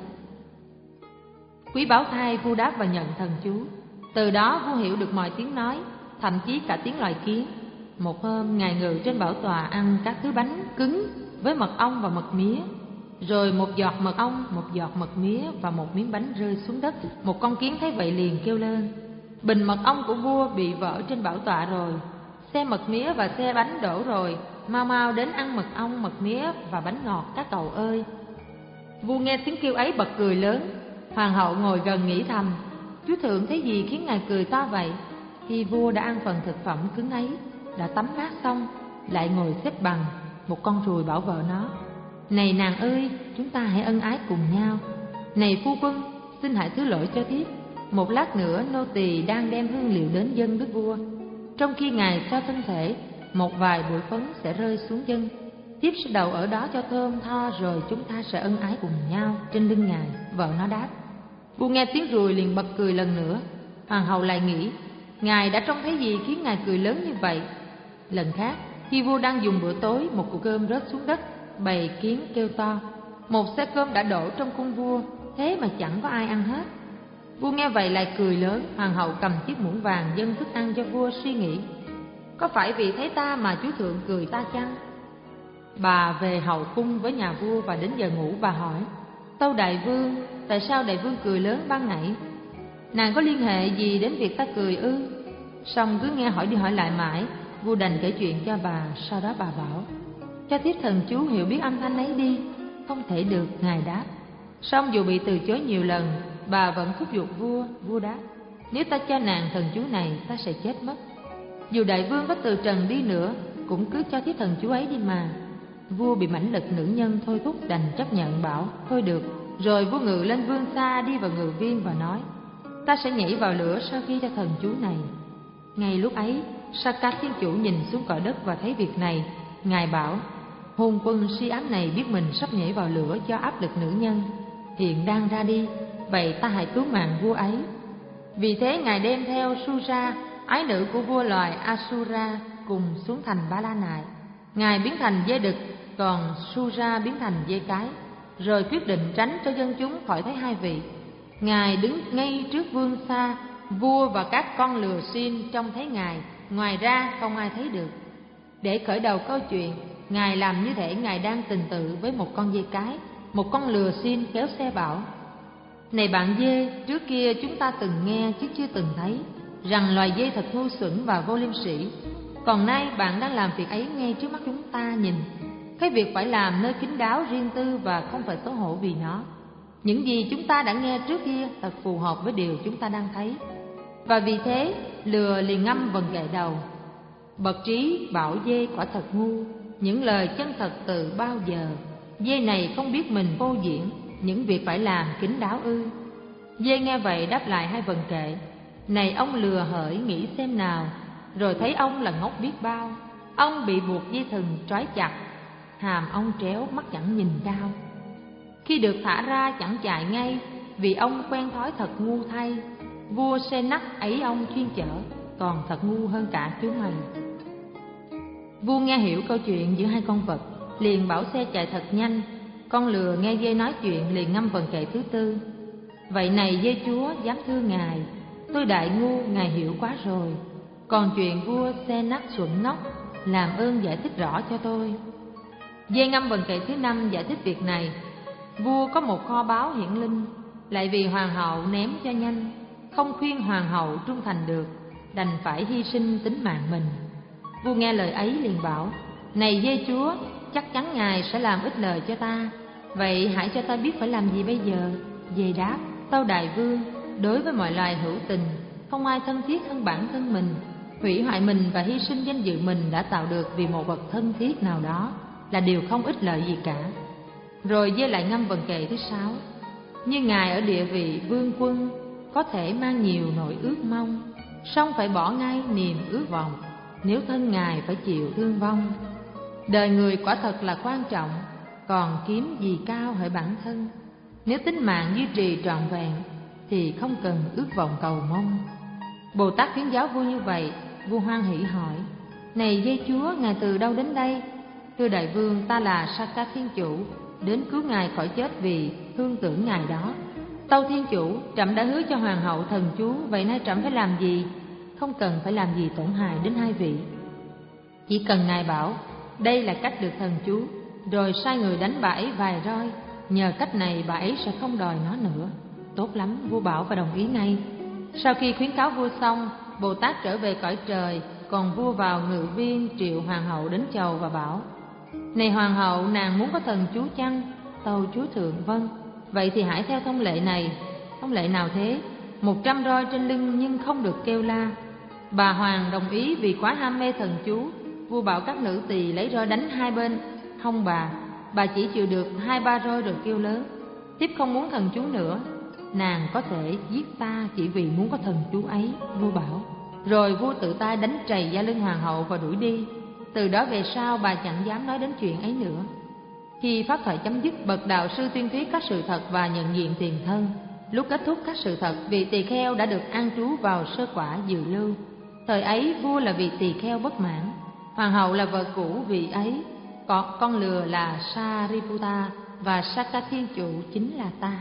Quý báo thai vua đáp và nhận thần chú. Từ đó vua hiểu được mọi tiếng nói, thậm chí cả tiếng loài kiến. Một hôm ngài ngự trên bảo tọa ăn các thứ bánh cứng với mật ong và mật mía. Rồi một giọt mật ong, một giọt mật mía và một miếng bánh rơi xuống đất. Một con kiến thấy vậy liền kêu lên: bình mật ong của vua bị vỡ trên bảo tọa rồi, xe mật mía và xe bánh đổ rồi, mau mau đến ăn mật ong, mật mía và bánh ngọt các cậu ơi. Vua nghe tiếng kêu ấy bật cười lớn. Hoàng hậu ngồi gần nghĩ thầm: chúa thượng thấy gì khiến ngài cười to vậy? Khi vua đã ăn phần thực phẩm cứng ấy, đã tắm mát xong, lại ngồi xếp bằng, một con ruồi bảo vợ nó: này nàng ơi, chúng ta hãy ân ái cùng nhau. Này phu quân, xin hãy thứ lỗi cho thiếp. Một lát nữa nô tỳ đang đem hương liệu đến dâng đức vua. Trong khi ngài xoa thân thể, một vài bụi phấn sẽ rơi xuống chân. Thiếp sẽ đậu ở đó cho thơm tho, rồi chúng ta sẽ ân ái cùng nhau trên lưng ngài. Vợ nó đáp. Vua nghe tiếng ruồi liền bật cười lần nữa. Hoàng hậu lại nghĩ: ngài đã trông thấy gì khiến ngài cười lớn như vậy? Lần khác, khi vua đang dùng bữa tối, một củ cơm rớt xuống đất, bầy kiến kêu to. Một xe cơm đã đổ trong cung vua, thế mà chẳng có ai ăn hết. Vua nghe vậy lại cười lớn. Hoàng hậu cầm chiếc muỗng vàng dâng thức ăn cho vua, suy nghĩ: có phải vì thấy ta mà chúa thượng cười ta chăng? Bà về hậu cung với nhà vua và đến giờ ngủ bà hỏi: tâu đại vương, tại sao đại vương cười lớn ban nãy? Nàng có liên hệ gì đến việc ta cười ư? Xong cứ nghe hỏi đi hỏi lại mãi, vua đành kể chuyện cho bà. Sau đó bà bảo: cho thiếp thần chú hiểu biết âm thanh ấy đi. Không thể được, ngài đáp. Xong dù bị từ chối nhiều lần, bà vẫn thúc giục vua. Vua đáp: nếu ta cho nàng thần chú này, ta sẽ chết mất. Dù đại vương có từ trần đi nữa, cũng cứ cho thiếp thần chú ấy đi mà. Vua bị mãnh lực nữ nhân thôi thúc đành chấp nhận, bảo thôi được. Rồi vua ngự lên vương xa, đi vào ngự viên và nói: ta sẽ nhảy vào lửa sau khi cho thần chú này. Ngay lúc ấy, Saka thiên chủ nhìn xuống cõi đất và thấy việc này. Ngài bảo: hôn quân si ám này biết mình sắp nhảy vào lửa do áp lực nữ nhân, hiện đang ra đi, vậy ta hãy cứu mạng vua ấy. Vì thế ngài đem theo Sura, ái nữ của vua loài Asura, cùng xuống thành Ba La Nại. Ngài biến thành dê đực, còn Sura biến thành dê cái, rồi quyết định tránh cho dân chúng khỏi thấy hai vị. Ngài đứng ngay trước vương xa, vua và các con lừa xin trông thấy ngài, ngoài ra không ai thấy được. Để khởi đầu câu chuyện, ngài làm như thể ngài đang tình tự với một con dê cái. Một con lừa xin kéo xe bảo: này bạn dê, trước kia chúng ta từng nghe chứ chưa từng thấy rằng loài dê thật ngu xuẩn và vô liêm sỉ. Còn nay bạn đang làm việc ấy ngay trước mắt chúng ta nhìn. Cái việc phải làm nơi kín đáo riêng tư và không phải xấu hổ vì nó. Những gì chúng ta đã nghe trước kia thật phù hợp với điều chúng ta đang thấy. Và vì thế lừa liền ngâm vần gậy đầu: bậc trí bảo dê quả thật ngu, những lời chân thật từ bao giờ. Dê này không biết mình vô diễn, những việc phải làm kín đáo ư. Dê nghe vậy đáp lại hai vần kệ: này ông lừa hỡi, nghĩ xem nào. Rồi thấy ông là ngốc biết bao. Ông bị buộc dây thừng trói chặt, hàm ông tréo, mắt chẳng nhìn cao. Khi được thả ra chẳng chạy ngay, vì ông quen thói thật ngu thay. Vua Senak ấy ông chuyên chở, còn thật ngu hơn cả chúng mày. Vua nghe hiểu câu chuyện giữa hai con vật, liền bảo xe chạy thật nhanh. Con lừa nghe dê nói chuyện liền ngâm vần kệ thứ tư: vậy này dê chúa, dám thưa ngài, tôi đại ngu, ngài hiểu quá rồi. Còn chuyện vua Senak xuẩn ngốc, làm ơn giải thích rõ cho tôi. Dê ngâm vần kệ thứ năm giải thích việc này: vua có một kho báu hiển linh, lại vì hoàng hậu ném cho nhanh, không khuyên hoàng hậu trung thành được, đành phải hy sinh tính mạng mình. Vua nghe lời ấy liền bảo: này dê chúa, chắc chắn ngài sẽ làm ích lời cho ta, vậy hãy cho ta biết phải làm gì bây giờ. Dê đáp: tâu đại vương, đối với mọi loài hữu tình, không ai thân thiết hơn bản thân mình. Hủy hoại mình và hy sinh danh dự mình đã tạo được vì một vật thân thiết nào đó là điều không ích lợi gì cả. Rồi dê lại ngâm vần kệ thứ sáu: như ngài ở địa vị vương quân, có thể mang nhiều nỗi ước mong, song phải bỏ ngay niềm ước vọng, nếu thân ngài phải chịu thương vong. Đời người quả thật là quan trọng, còn kiếm gì cao hỡi bản thân. Nếu tính mạng duy trì trọn vẹn, thì không cần ước vọng cầu mong. Bồ Tát khuyến giáo vua như vậy. Vua hoan hỷ hỏi: này dê chúa, ngài từ đâu đến đây? Thưa đại vương, ta là Saka thiên chủ, đến cứu ngài khỏi chết vì thương tưởng ngài đó. Tâu thiên chủ, trẫm đã hứa cho hoàng hậu thần chú, vậy nay trẫm phải làm gì? Không cần phải làm gì tổn hại đến hai vị, chỉ cần ngài bảo đây là cách được thần chú, rồi sai người đánh bà ấy vài roi. Nhờ cách này bà ấy sẽ không đòi nó nữa. Tốt lắm, vua bảo và đồng ý ngay. Sau khi khuyến cáo vua xong, Bồ Tát trở về cõi trời, còn vua vào ngự viên triệu hoàng hậu đến chầu và bảo: này hoàng hậu, nàng muốn có thần chú chăng? Tâu chúa thượng: vâng. Vậy thì hãy theo thông lệ này. Thông lệ nào thế? Một trăm roi trên lưng nhưng không được kêu la. Bà hoàng đồng ý vì quá ham mê thần chú. Vua bảo các nữ tỳ lấy roi đánh hai bên hông bà. Bà chỉ chịu được hai ba roi rồi kêu lớn: thiếp không muốn thần chú nữa. Nàng có thể giết ta chỉ vì muốn có thần chú ấy, vua bảo. Rồi vua tự tay đánh trầy da lưng hoàng hậu và đuổi đi. Từ đó về sau bà chẳng dám nói đến chuyện ấy nữa. Khi pháp thoại chấm dứt, bậc đạo sư tuyên thuyết các sự thật và nhận diện tiền thân. Lúc kết thúc các sự thật, vị tỳ kheo đã được an trú vào sơ quả dự lưu. Thời ấy vua là vị tỳ kheo bất mãn, hoàng hậu là vợ cũ vị ấy, còn con lừa là Sariputta, và Saka thiên chủ chính là ta.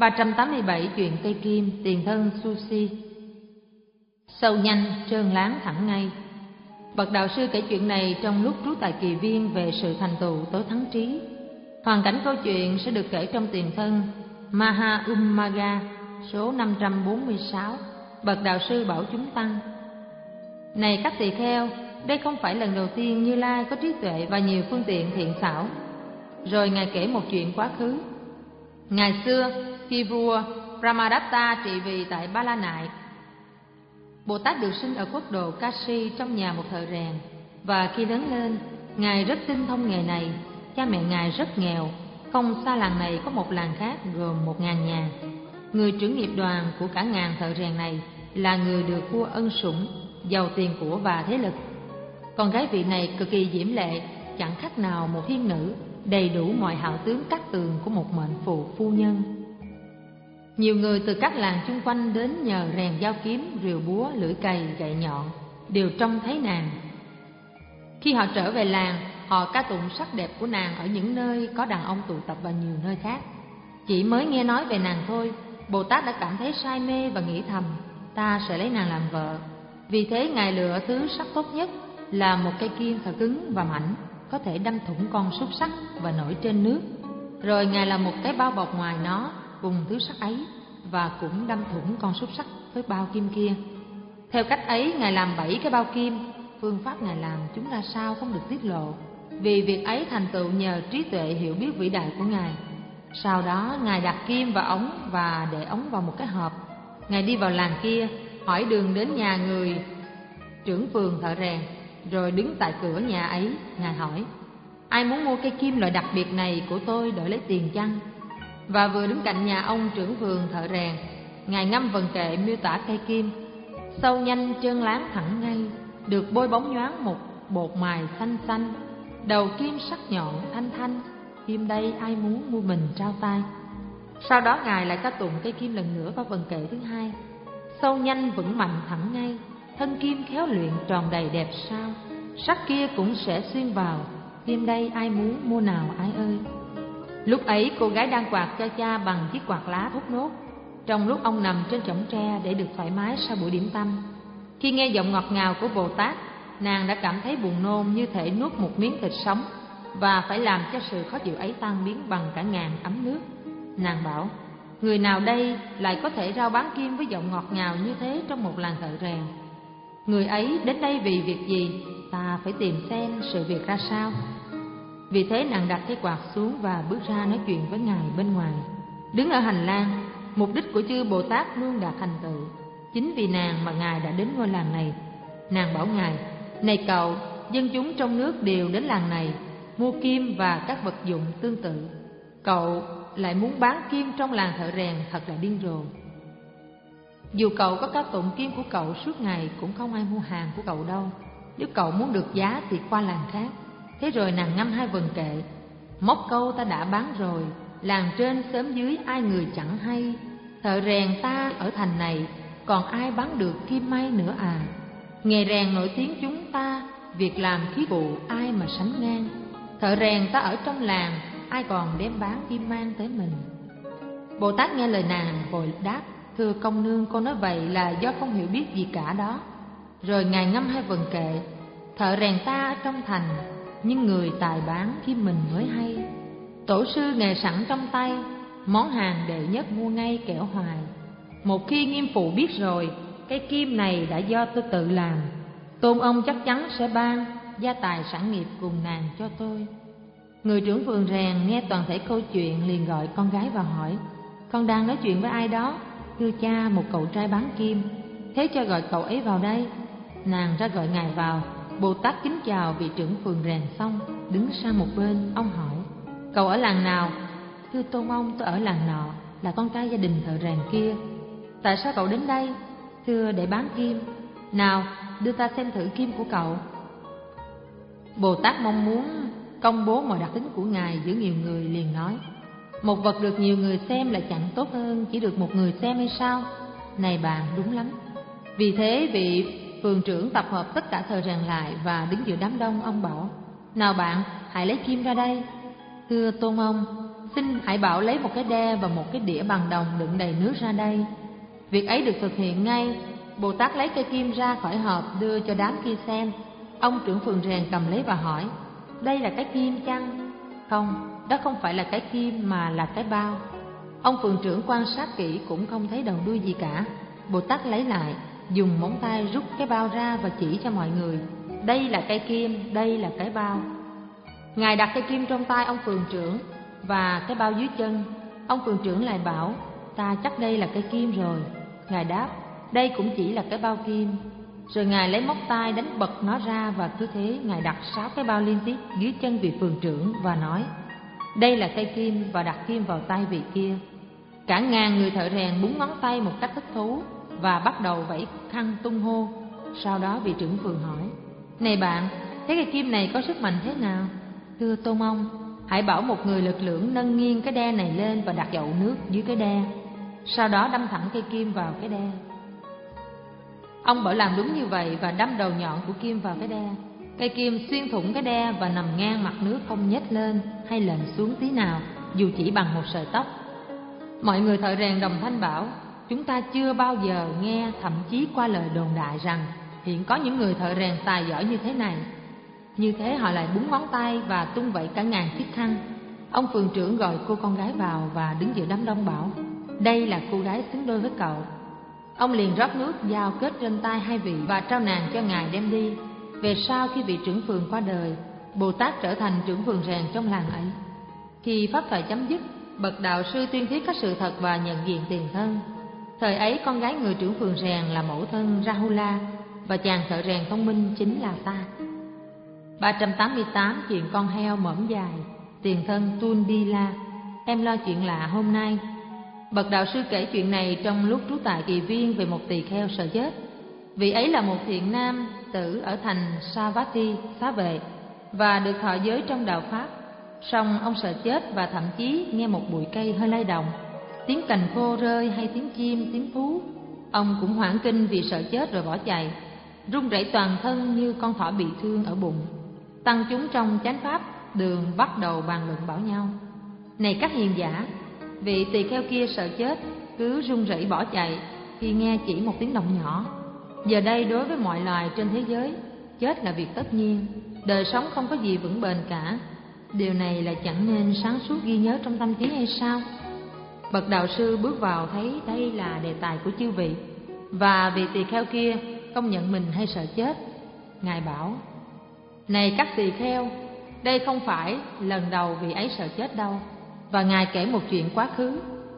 ba trăm tám mươi bảy Chuyện cây kim, tiền thân Sushi. Sâu nhanh, trơn láng thẳng ngay. Bậc đạo sư kể chuyện này trong lúc trú tại Kỳ Viên về sự thành tựu tối thắng trí. Hoàn cảnh câu chuyện sẽ được kể trong tiền thân Maha Ummagga số năm trăm bốn mươi sáu. Bậc đạo sư bảo chúng tăng: Này các tỳ kheo, đây không phải lần đầu tiên Như Lai có trí tuệ và nhiều phương tiện thiện xảo. Rồi Ngài kể một chuyện quá khứ. Ngày xưa, khi vua Brahmadatta trị vì tại Ba La Nại, Bồ Tát được sinh ở quốc độ Kashi trong nhà một thợ rèn. Và khi lớn lên, Ngài rất tinh thông nghề này. Cha mẹ Ngài rất nghèo, không xa làng này có một làng khác gồm một ngàn nhà. Người trưởng nghiệp đoàn của cả ngàn thợ rèn này là người được vua ân sủng, giàu tiền của và thế lực. Con gái vị này cực kỳ diễm lệ, chẳng khác nào một thiên nữ, đầy đủ mọi hảo tướng cát tường của một mệnh phụ phu nhân. Nhiều người từ các làng chung quanh đến nhờ rèn dao kiếm, rìu búa, lưỡi cày, gậy nhọn, đều trông thấy nàng. Khi họ trở về làng, họ ca tụng sắc đẹp của nàng ở những nơi có đàn ông tụ tập và nhiều nơi khác. Chỉ mới nghe nói về nàng thôi, Bồ Tát đã cảm thấy say mê và nghĩ thầm: ta sẽ lấy nàng làm vợ. Vì thế Ngài lựa thứ sắc tốt nhất là một cây kim thật cứng và mảnh, có thể đâm thủng con xúc sắc và nổi trên nước. Rồi Ngài làm một cái bao bọc ngoài nó cùng thứ sắc ấy, và cũng đâm thủng con xúc sắc với bao kim kia. Theo cách ấy, Ngài làm bảy cái bao kim. Phương pháp Ngài làm chúng ra sao không được tiết lộ, vì việc ấy thành tựu nhờ trí tuệ hiểu biết vĩ đại của Ngài. Sau đó Ngài đặt kim vào ống và để ống vào một cái hộp. Ngài đi vào làng kia, hỏi đường đến nhà người trưởng phường thợ rèn, rồi đứng tại cửa nhà ấy. Ngài hỏi: ai muốn mua cây kim loại đặc biệt này của tôi đổi lấy tiền chăng? Và vừa đứng cạnh nhà ông trưởng phường thợ rèn, Ngài ngâm vần kệ miêu tả cây kim: sâu nhanh, trơn láng thẳng ngay, được bôi bóng nhoáng một bột mài xanh xanh, đầu kim sắc nhọn thanh thanh, kim đây ai muốn mua mình trao tay. Sau đó Ngài lại ca tụng cây kim lần nữa vào vần kệ thứ hai: sâu nhanh vững mạnh thẳng ngay, thân kim khéo luyện tròn đầy đẹp sao, sắc kia cũng sẽ xuyên vào, kim đây ai muốn mua nào ai ơi. Lúc ấy cô gái đang quạt cho cha bằng chiếc quạt lá thốt nốt, trong lúc ông nằm trên chõng tre để được thoải mái sau buổi điểm tâm. Khi nghe giọng ngọt ngào của Bồ Tát, nàng đã cảm thấy buồn nôn như thể nuốt một miếng thịt sống, và phải làm cho sự khó chịu ấy tan biến bằng cả ngàn ấm nước. Nàng bảo: người nào đây lại có thể rao bán kim với giọng ngọt ngào như thế trong một làng thợ rèn? Người ấy đến đây vì việc gì? Ta phải tìm xem sự việc ra sao. Vì thế nàng đặt cái quạt xuống và bước ra nói chuyện với Ngài bên ngoài. Đứng ở hành lang, mục đích của chư Bồ Tát luôn đạt thành tựu. Chính vì nàng mà Ngài đã đến ngôi làng này. Nàng bảo Ngài: này cậu, dân chúng trong nước đều đến làng này mua kim và các vật dụng tương tự. Cậu lại muốn bán kim trong làng thợ rèn, thật là điên rồ. Dù cậu có ca tụng kim của cậu suốt ngày cũng không ai mua hàng của cậu đâu. Nếu cậu muốn được giá thì qua làng khác. Thế rồi nàng ngâm hai vần kệ: móc câu ta đã bán rồi, làng trên xóm dưới ai người chẳng hay. Thợ rèn ta ở thành này, còn ai bán được kim may nữa à? Nghề rèn nổi tiếng chúng ta, việc làm khí cụ ai mà sánh ngang. Thợ rèn ta ở trong làng, ai còn đem bán kim mang tới mình. Bồ Tát nghe lời nàng vội đáp: thưa công nương, con nói vậy là do không hiểu biết gì cả đó. Rồi Ngài ngâm hai vần kệ: thợ rèn ta ở trong thành, nhưng người tài bán kim mình mới hay. Tổ sư nghề sẵn trong tay, món hàng đệ nhất mua ngay kẻo hoài. Một khi nghiêm phụ biết rồi, cây kim này đã do tôi tự làm, tôn ông chắc chắn sẽ ban gia tài sản nghiệp cùng nàng cho tôi. Người trưởng vườn rèn nghe toàn thể câu chuyện liền gọi con gái vào hỏi: con đang nói chuyện với ai đó? Thưa cha, một cậu trai bán kim. Thế cho gọi cậu ấy vào đây. Nàng ra gọi Ngài vào. Bồ Tát kính chào vị trưởng phường rèn xong, đứng sang một bên. Ông hỏi: cậu ở làng nào? Thưa tôn ông, tôi ở làng nọ, là con trai gia đình thợ rèn kia. Tại sao cậu đến đây? Thưa, để bán kim. Nào, đưa ta xem thử kim của cậu. Bồ Tát mong muốn công bố mọi đặc tính của Ngài giữa nhiều người, liền nói: một vật được nhiều người xem là chẳng tốt hơn chỉ được một người xem hay sao? Này bạn, đúng lắm. Vì thế vị phường trưởng tập hợp tất cả thợ rèn lại và đứng giữa đám đông. Ông bảo: nào bạn, hãy lấy kim ra đây. Thưa tôn ông, xin hãy bảo lấy một cái đe và một cái đĩa bằng đồng đựng đầy nước ra đây. Việc ấy được thực hiện ngay. Bồ Tát lấy cây kim ra khỏi hộp đưa cho đám kia xem. Ông trưởng phường rèn cầm lấy và hỏi: đây là cái kim chăng? Không, đó không phải là cái kim mà là cái bao. Ông phường trưởng quan sát kỹ cũng không thấy đầu đuôi gì cả. Bồ Tát lấy lại, dùng móng tay rút cái bao ra và chỉ cho mọi người: đây là cây kim, đây là cái bao. Ngài đặt cây kim trong tay ông phường trưởng và cái bao dưới chân. Ông phường trưởng lại bảo: ta chắc đây là cây kim rồi. Ngài đáp: đây cũng chỉ là cái bao kim. Rồi Ngài lấy móc tay đánh bật nó ra, và cứ thế Ngài đặt sáu cái bao liên tiếp dưới chân vị phường trưởng và nói: đây là cây kim, và đặt kim vào tay vị kia. Cả ngàn người thợ rèn búng ngón tay một cách thích thú và bắt đầu vẫy khăn tung hô. Sau đó vị trưởng phường hỏi: này bạn, thế cây kim này có sức mạnh thế nào? Thưa tôn ông, hãy bảo một người lực lưỡng nâng nghiêng cái đe này lên và đặt chậu nước dưới cái đe. Sau đó đâm thẳng cây kim vào cái đe. Ông bảo làm đúng như vậy và đâm đầu nhọn của kim vào cái đe. Cây kim xuyên thủng cái đe và nằm ngang mặt nước, không nhếch lên hay lệch xuống tí nào, dù chỉ bằng một sợi tóc. Mọi người thợ rèn đồng thanh bảo: chúng ta chưa bao giờ nghe, thậm chí qua lời đồn đại rằng hiện có những người thợ rèn tài giỏi như thế này. Như thế họ lại búng ngón tay và tung vẩy cả ngàn chiếc khăn. Ông phường trưởng gọi cô con gái vào và đứng giữa đám đông bảo: đây là cô gái xứng đôi với cậu. Ông liền rót nước giao kết trên tay hai vị và trao nàng cho Ngài đem đi. Về sau, khi vị trưởng phường qua đời, Bồ Tát trở thành trưởng phường rèn trong làng ấy. Khi pháp thoại chấm dứt, bậc đạo sư tuyên thuyết các sự thật và nhận diện tiền thân. Thời ấy, con gái người trưởng phường rèn là mẫu thân Rahula, và chàng thợ rèn thông minh chính là ta. ba trăm tám mươi tám chuyện con heo mõm dài. Tiền thân Tundila. Em lo chuyện lạ hôm nay. Bậc đạo sư kể chuyện này trong lúc trú tại Kỳ Viên về một tỳ kheo sợ chết. Vị ấy là một thiện nam tử ở thành Savatthi, xá vệ, và được thọ giới trong đạo pháp. Song ông sợ chết và thậm chí nghe một bụi cây hơi lay động, tiếng cành khô rơi hay tiếng chim, tiếng thú, ông cũng hoảng kinh vì sợ chết rồi bỏ chạy, run rẩy toàn thân như con thỏ bị thương ở bụng. Tăng chúng trong chánh pháp đường bắt đầu bàn luận bảo nhau: này các hiền giả, vị tỳ kheo kia sợ chết, cứ run rẩy bỏ chạy khi nghe chỉ một tiếng động nhỏ. Giờ đây đối với mọi loài trên thế giới, chết là việc tất nhiên. Đời sống không có gì vững bền cả. Điều này là chẳng nên sáng suốt ghi nhớ trong tâm trí hay sao? Bậc đạo sư bước vào thấy đây là đề tài của chư vị, và vị tỳ kheo kia công nhận mình hay sợ chết. Ngài bảo: này các tỳ kheo, đây không phải lần đầu vị ấy sợ chết đâu. Và Ngài kể một chuyện quá khứ.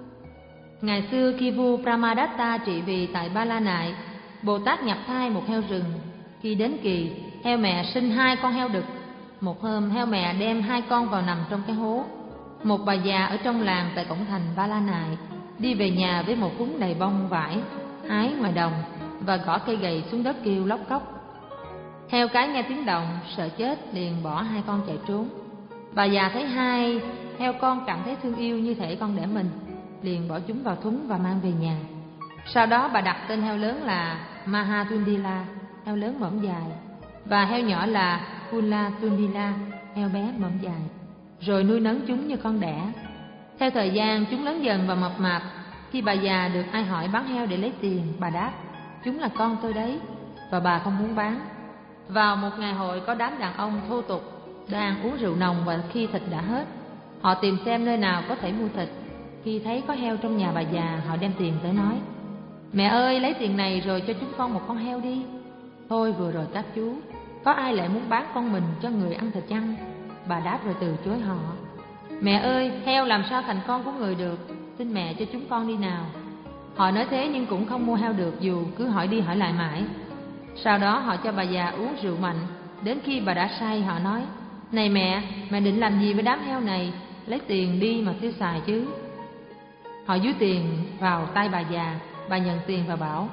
Ngày xưa khi vua Brahmadatta trị vì tại Ba La Nại, Bồ Tát nhập thai một heo rừng. Khi đến kỳ, heo mẹ sinh hai con heo đực. Một hôm, heo mẹ đem hai con vào nằm trong cái hố. Một bà già ở trong làng tại cổng thành Ba La Nại đi về nhà với một thúng đầy bông vải hái ngoài đồng và gõ cây gậy xuống đất kêu lóc cóc. Heo cái nghe tiếng động, sợ chết, liền bỏ hai con chạy trốn. Bà già thấy hai heo con cảm thấy thương yêu như thể con đẻ mình, liền bỏ chúng vào thúng và mang về nhà. Sau đó bà đặt tên heo lớn là Mahatundila, heo lớn mõm dài, và heo nhỏ là Kulatundila, heo bé mõm dài, rồi nuôi nấng chúng như con đẻ. Theo thời gian, chúng lớn dần và mập mạp. Khi bà già được ai hỏi bán heo để lấy tiền, bà đáp: chúng là con tôi đấy, và bà không muốn bán. Vào một ngày hội, có đám đàn ông thô tục đang uống rượu nồng, và khi thịt đã hết, họ tìm xem nơi nào có thể mua thịt. Khi thấy có heo trong nhà bà già, họ đem tiền tới nói: mẹ ơi, lấy tiền này rồi cho chúng con một con heo đi. Thôi vừa rồi các chú, có ai lại muốn bán con mình cho người ăn thịt chăng? Bà đáp rồi từ chối họ: mẹ ơi, heo làm sao thành con của người được, xin mẹ cho chúng con đi nào. Họ nói thế nhưng cũng không mua heo được, dù cứ hỏi đi hỏi lại mãi. Sau đó họ cho bà già uống rượu mạnh. Đến khi bà đã say, họ nói: này mẹ, mẹ định làm gì với đám heo này? Lấy tiền đi mà tiêu xài chứ. Họ dúi tiền vào tay bà già. Bà nhận tiền và bảo: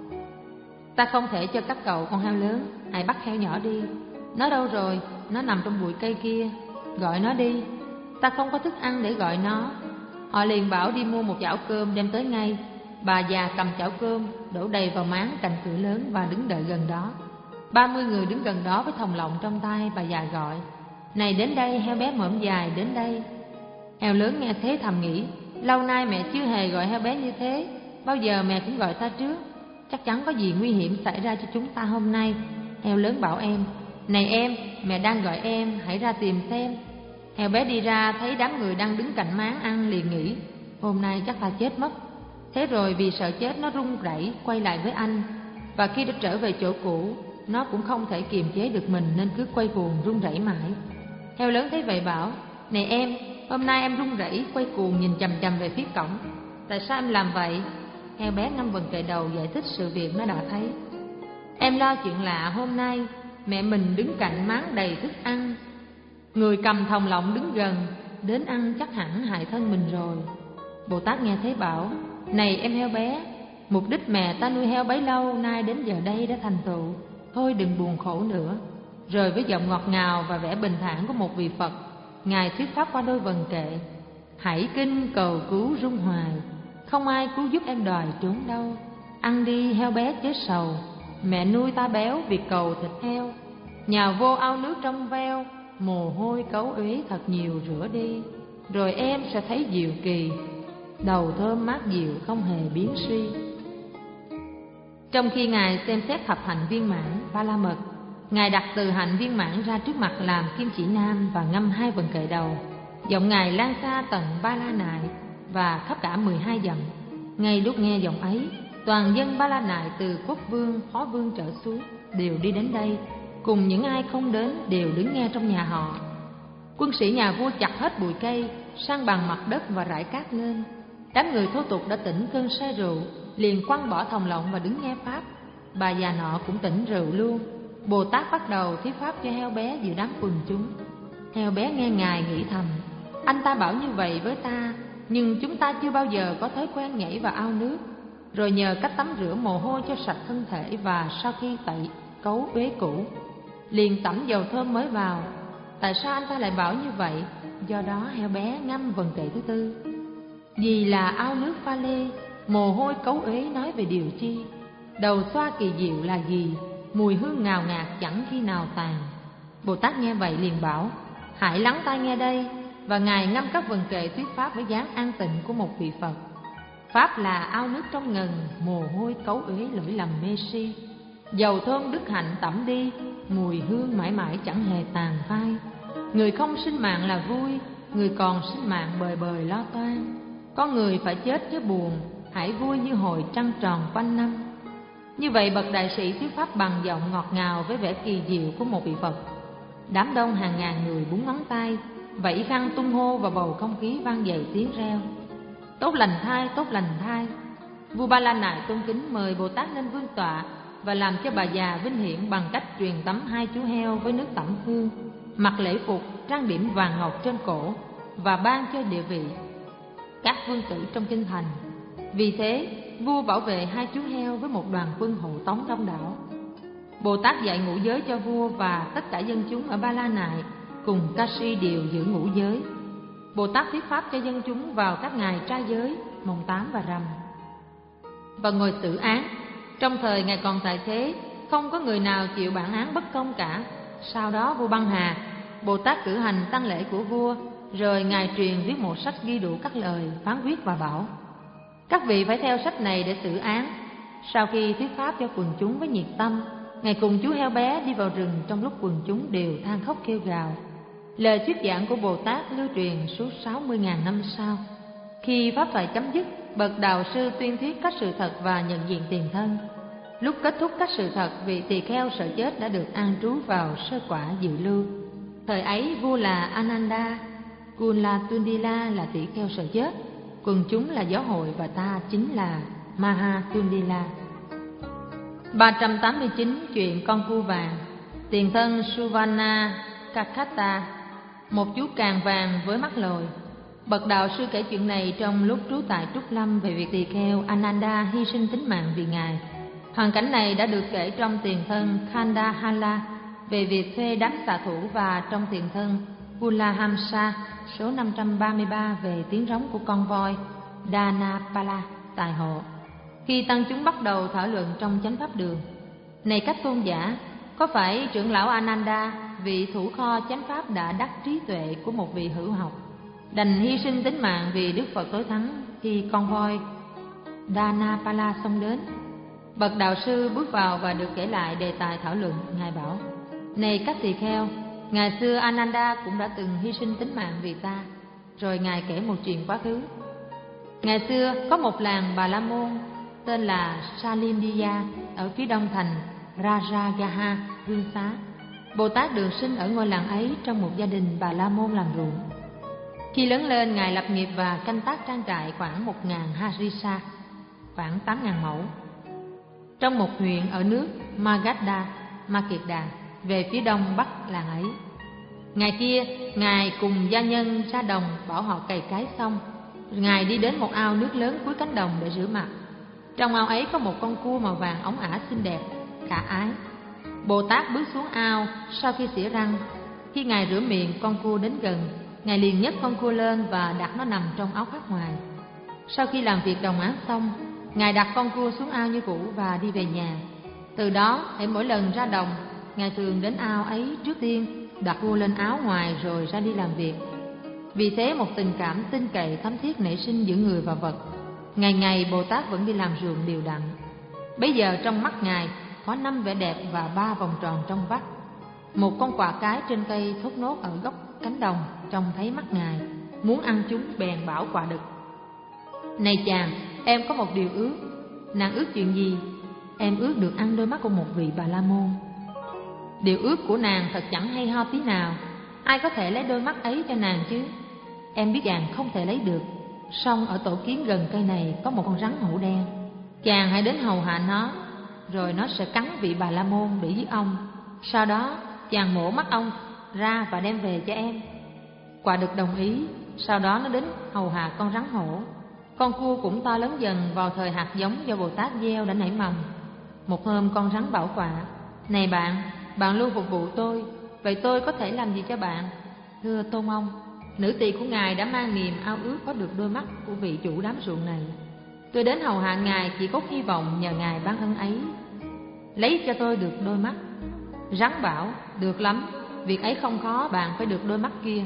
ta không thể cho các cậu con heo lớn, hãy bắt heo nhỏ đi. Nó đâu rồi? Nó nằm trong bụi cây kia, gọi nó đi. Ta không có thức ăn để gọi nó. Họ liền bảo đi mua một chảo cơm đem tới ngay. Bà già cầm chảo cơm đổ đầy vào máng cạnh cửa lớn và đứng đợi gần đó. Ba mươi người đứng gần đó với thòng lọng trong tay. Bà già gọi: này đến đây, heo bé mõm dài, đến đây. Heo lớn nghe thế thầm nghĩ, lâu nay mẹ chưa hề gọi heo bé như thế, bao giờ mẹ cũng gọi ta trước, chắc chắn có gì nguy hiểm xảy ra cho chúng ta hôm nay. Heo lớn bảo em, này em, mẹ đang gọi em, hãy ra tìm xem. Heo bé đi ra thấy đám người đang đứng cạnh máng ăn, liền nghĩ, hôm nay chắc ta chết mất. Thế rồi vì sợ chết nó run rẩy quay lại với anh, và khi đã trở về chỗ cũ, nó cũng không thể kiềm chế được mình nên cứ quay cuồng run rẩy mãi. Heo lớn thấy vậy bảo, này em, hôm nay em run rẩy quay cuồng nhìn chằm chằm về phía cổng, tại sao em làm vậy? Heo bé ngâm vần kề đầu giải thích sự việc nó đã thấy. Em lo chuyện lạ hôm nay, mẹ mình đứng cạnh máng đầy thức ăn, người cầm thòng lọng đứng gần, đến ăn chắc hẳn hại thân mình rồi. Bồ Tát nghe thế bảo, này em heo bé, mục đích mẹ ta nuôi heo bấy lâu nay đến giờ đây đã thành tựu, thôi đừng buồn khổ nữa. Rồi với giọng ngọt ngào và vẻ bình thản của một vị Phật, Ngài thuyết pháp qua đôi vần kệ, hãy kinh cầu cứu rung hoài, không ai cứu giúp em đòi trốn đâu. Ăn đi heo bé chớ sầu, mẹ nuôi ta béo vì cầu thịt heo. Nhào vô ao nước trong veo, mồ hôi cấu uế thật nhiều rửa đi, rồi em sẽ thấy diệu kỳ, đầu thơm mát dịu không hề biến suy. Trong khi Ngài xem xét thập hạnh viên mãn ba la mật, Ngài đặt từ hạnh viên mãn ra trước mặt làm kim chỉ nam và ngâm hai vần kệ đầu. Giọng Ngài lan xa tận Ba La Nại và khắp cả mười hai dặm. Ngay lúc nghe giọng ấy, toàn dân Ba La Nại từ quốc vương, phó vương trở xuống đều đi đến đây, cùng những ai không đến đều đứng nghe trong nhà họ. Quân sĩ nhà vua chặt hết bụi cây, san bằng mặt đất và rải cát lên. Đám người thô tục đã tỉnh cơn say rượu, liền quăng bỏ thòng lọng và đứng nghe pháp. Bà già nọ cũng tỉnh rượu luôn. Bồ Tát bắt đầu thuyết pháp cho heo bé giữa đám quần chúng. Heo bé nghe Ngài nghĩ thầm, anh ta bảo như vậy với ta, nhưng chúng ta chưa bao giờ có thói quen nhảy vào ao nước, rồi nhờ cách tắm rửa mồ hôi cho sạch thân thể, và sau khi tẩy cấu uế cũ liền tẩm dầu thơm mới vào. Tại sao anh ta lại bảo như vậy? Do đó heo bé ngâm vần kệ thứ tư, vì là ao nước pha lê, mồ hôi cấu uế nói về điều chi, đầu xoa kỳ diệu là gì, mùi hương ngào ngạt chẳng khi nào tàn. Bồ Tát nghe vậy liền bảo, hãy lắng tai nghe đây. Và Ngài ngâm các vần kệ thuyết pháp với dáng an tịnh của một vị Phật. Pháp là ao nước trong ngần, mồ hôi cấu uế lỗi lầm mê si, dầu thơm đức hạnh tẩm đi, mùi hương mãi mãi chẳng hề tàn phai. Người không sinh mạng là vui, người còn sinh mạng bời bời lo toan. Con người phải chết chứ buồn, hãy vui như hồi trăng tròn quanh năm. Như vậy bậc đại sĩ thuyết pháp bằng giọng ngọt ngào với vẻ kỳ diệu của một vị Phật. Đám đông hàng ngàn người búng ngón tay, vẫy khăn tung hô, và bầu không khí vang dậy tiếng reo, tốt lành thai, tốt lành thai. Vua Ba La Nại tôn kính mời Bồ Tát lên vương tọa và làm cho bà già vinh hiển bằng cách truyền tắm hai chú heo với nước tẩm hương, mặc lễ phục trang điểm vàng ngọc trên cổ, và ban cho địa vị các vương tử trong kinh thành. Vì thế vua bảo vệ hai chú heo với một đoàn quân hộ tống đông đảo. Bồ Tát dạy ngũ giới cho vua và tất cả dân chúng ở Ba La Nại, cùng ca si đều giữ ngũ giới. Bồ Tát thuyết pháp cho dân chúng vào các ngày trai giới, mồng tám và rằm, và ngồi xử án. Trong thời Ngài còn tại thế, không có người nào chịu bản án bất công cả. Sau đó vua băng hà, Bồ Tát cử hành tang lễ của vua, rồi Ngài truyền viết một sách ghi đủ các lời phán quyết và bảo, các vị phải theo sách này để xử án. Sau khi thuyết pháp cho quần chúng với nhiệt tâm, Ngài cùng chú heo bé đi vào rừng trong lúc quần chúng đều than khóc kêu gào. Lời thuyết giảng của Bồ Tát lưu truyền suốt sáu mươi nghìn năm sau. Khi pháp thoại chấm dứt, bậc đạo sư tuyên thuyết các sự thật và nhận diện tiền thân. Lúc kết thúc các sự thật, vị tỳ kheo sợ chết đã được an trú vào sơ quả dự lưu. Thời ấy vua là Ananda, Kulatundila là tỳ kheo sợ chết, quần chúng là giáo hội, và ta chính là Mahatundila. ba trăm tám mươi chín chuyện con cua vàng. Tiền thân Suvarna Kakata, một chú càng vàng với mắt lồi. Bậc đạo sư kể chuyện này trong lúc trú tại Trúc Lâm về việc tỳ kheo Ananda hy sinh tính mạng vì Ngài. Hoàn cảnh này đã được kể trong tiền thân Khandahala về việc thuê đám xạ thủ, và trong tiền thân Kulahamsa số năm trăm ba mươi ba về tiếng rống của con voi Dhanapala tài hộ. Khi tăng chúng bắt đầu thảo luận trong chánh pháp đường, này các tôn giả, có phải trưởng lão Ananda, vị thủ kho chánh pháp đã đắc trí tuệ của một vị hữu học, đành hy sinh tính mạng vì Đức Phật tối thắng khi con voi Dhanapala xông đến. Bậc đạo sư bước vào và được kể lại đề tài thảo luận. Ngài bảo: này các tỳ kheo, ngày xưa Ananda cũng đã từng hy sinh tính mạng vì ta. Rồi Ngài kể một chuyện quá khứ. Ngày xưa có một làng Bà La Môn tên là Salindiya ở phía đông thành Rajagaha, Vương Xá. Bồ Tát được sinh ở ngôi làng ấy trong một gia đình Bà La Môn làm ruộng. Khi lớn lên, Ngài lập nghiệp và canh tác trang trại khoảng một nghìn harisa, khoảng tám nghìn mẫu, trong một huyện ở nước Magadha, Makeda, về phía đông bắc làng ấy. Ngày kia, Ngài cùng gia nhân ra đồng bảo họ cày cấy xong. Ngài đi đến một ao nước lớn cuối cánh đồng để rửa mặt. Trong ao ấy có một con cua màu vàng óng ả xinh đẹp, khả ái. Bồ Tát bước xuống ao sau khi xỉa răng. Khi Ngài rửa miệng, con cua đến gần. Ngài liền nhấc con cua lên và đặt nó nằm trong áo khoác ngoài. Sau khi làm việc đồng áng xong, Ngài đặt con cua xuống ao như cũ và đi về nhà. Từ đó, hễ mỗi lần ra đồng, Ngài thường đến ao ấy trước tiên, đặt cua lên áo ngoài rồi ra đi làm việc. Vì thế một tình cảm tin cậy thấm thiết nảy sinh giữa người và vật. Ngày ngày Bồ Tát vẫn đi làm ruộng đều đặn. Bấy giờ trong mắt Ngài có năm vẻ đẹp và ba vòng tròn trong vắt. Một con quạ cái trên cây thốt nốt ở góc cánh đồng trông thấy mắt Ngài, muốn ăn chúng bèn bảo quạ đực: này chàng, em có một điều ước. Nàng ước chuyện gì? Em ước được ăn đôi mắt của một vị Bà La Môn. Điều ước của nàng thật chẳng hay ho tí nào. Ai có thể lấy đôi mắt ấy cho nàng chứ? Em biết chàng không thể lấy được. Song ở tổ kiến gần cây này có một con rắn hổ đen. Chàng hãy đến hầu hạ nó, rồi nó sẽ cắn vị Bà La Môn để giết ông. Sau đó chàng mổ mắt ông ra và đem về cho em. Quạ đực đồng ý. Sau đó nó đến hầu hạ con rắn hổ. Con cua cũng to lớn dần vào thời hạt giống do Bồ Tát gieo đã nảy mầm. Một hôm con rắn bảo quạ: này bạn, bạn luôn phục vụ tôi, vậy tôi có thể làm gì cho bạn? Thưa Tôn ông, nữ tỳ của Ngài đã mang niềm ao ước có được đôi mắt của vị chủ đám ruộng này. Tôi đến hầu hạ Ngài chỉ có hy vọng nhờ Ngài ban ân ấy lấy cho tôi được đôi mắt. Rắn bảo: được lắm, việc ấy không khó, bạn phải được đôi mắt kia.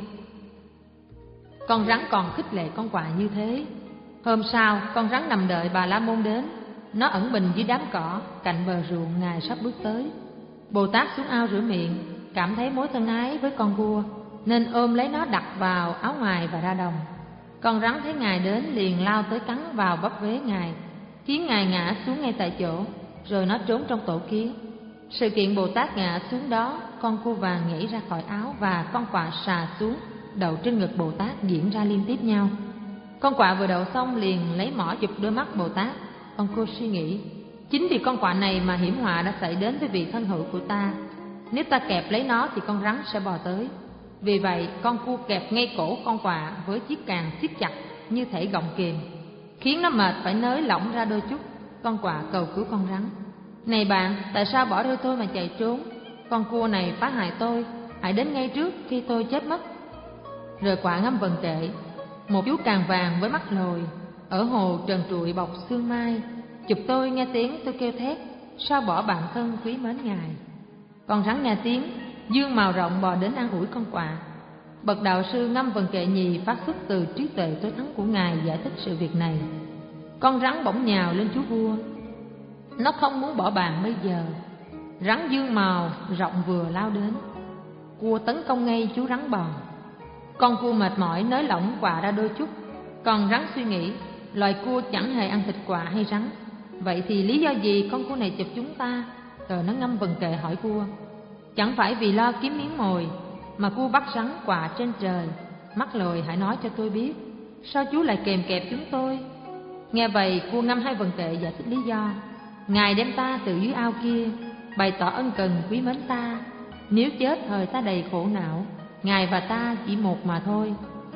Con rắn còn khích lệ con quạ như thế. Hôm sau, con rắn nằm đợi Bà La Môn đến. Nó ẩn mình dưới đám cỏ cạnh bờ ruộng Ngài sắp bước tới. Bồ Tát xuống ao rửa miệng, cảm thấy mối thân ái với con cua nên ôm lấy nó đặt vào áo ngoài và ra đồng. Con rắn thấy Ngài đến liền lao tới cắn vào bắp vế Ngài, khiến Ngài ngã xuống ngay tại chỗ, rồi nó trốn trong tổ kiến. Sự kiện Bồ Tát ngã xuống đó, con cua vàng nhảy ra khỏi áo và con quạ xà xuống đậu trên ngực Bồ Tát diễn ra liên tiếp nhau. Con quạ vừa đậu xong liền lấy mỏ chụp đôi mắt Bồ Tát. Con cua suy nghĩ: chính vì con quạ này mà hiểm họa đã xảy đến với vị thân hữu của ta. Nếu ta kẹp lấy nó thì con rắn sẽ bò tới. Vì vậy con cua kẹp ngay cổ con quạ với chiếc càng siết chặt như thể gọng kìm, khiến nó mệt phải nới lỏng ra đôi chút. Con quạ cầu cứu con rắn: này bạn, tại sao bỏ rơi tôi mà chạy trốn? Con cua này phá hại tôi, hãy đến ngay trước khi tôi chết mất. Rồi quạ ngâm vần kệ: một chú càng vàng với mắt lồi ở hồ trần trụi bọc sương mai, chụp tôi nghe tiếng tôi kêu thét, sao bỏ bạn thân quý mến Ngài. Con rắn nghe tiếng, dương màu rộng bò đến an ủi con quạ. Bậc đạo sư ngâm vần kệ nhì phát xuất từ trí tuệ tối thắng của Ngài giải thích sự việc này. Con rắn bỗng nhào lên chú vua. Nó không muốn bỏ bạn bây giờ. Rắn dương màu rộng vừa lao đến, cua tấn công ngay chú rắn bò. Con cua mệt mỏi nới lỏng quạ ra đôi chút. Còn rắn suy nghĩ: loài cua chẳng hề ăn thịt quạ hay rắn, vậy thì lý do gì con cua này chụp chúng ta? Rồi nó ngâm vần kệ hỏi cua: chẳng phải vì lo kiếm miếng mồi mà cua bắt rắn quạ trên trời? Mắt lồi, hãy nói cho tôi biết, sao chú lại kèm kẹp chúng tôi? Nghe vậy cua ngâm hai vần kệ giải thích lý do: Ngài đem ta từ dưới ao kia, bày tỏ ân cần quý mến ta. Nếu chết thời ta đầy khổ não, Ngài và ta chỉ một mà thôi.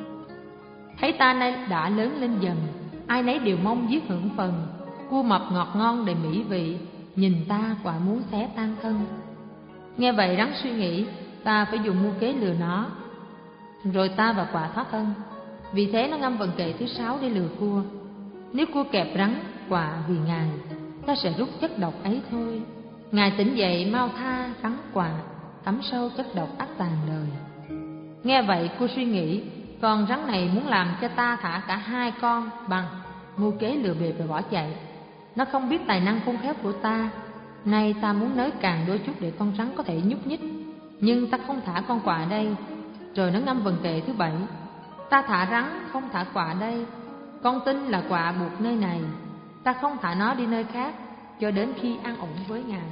Thấy ta nay đã lớn lên dần, ai nấy đều mong giết hưởng phần. Cua mập ngọt ngon đầy mỹ vị, nhìn ta quả muốn xé tan thân. Nghe vậy rắn suy nghĩ: ta phải dùng mưu kế lừa nó, rồi ta và quạ thoát thân. Vì thế nó ngâm vần kệ thứ sáu để lừa cua: nếu cua kẹp rắn quạ vì Ngài, ta sẽ rút chất độc ấy thôi. Ngài tỉnh dậy mau tha rắn quạ, tắm sâu chất độc ác tàn đời. Nghe vậy cua suy nghĩ: Con rắn này muốn làm cho ta thả cả hai con bằng mưu kế lừa bịp và bỏ chạy. Nó không biết tài năng khôn khéo của ta. Nay ta muốn nới càng đôi chút để con rắn có thể nhúc nhích, nhưng ta không thả con quạ đây. Rồi nó ngâm vần kệ thứ bảy: ta thả rắn, không thả quạ đây. Con tin là quạ buộc nơi này, ta không thả nó đi nơi khác, cho đến khi an ổn với Ngài.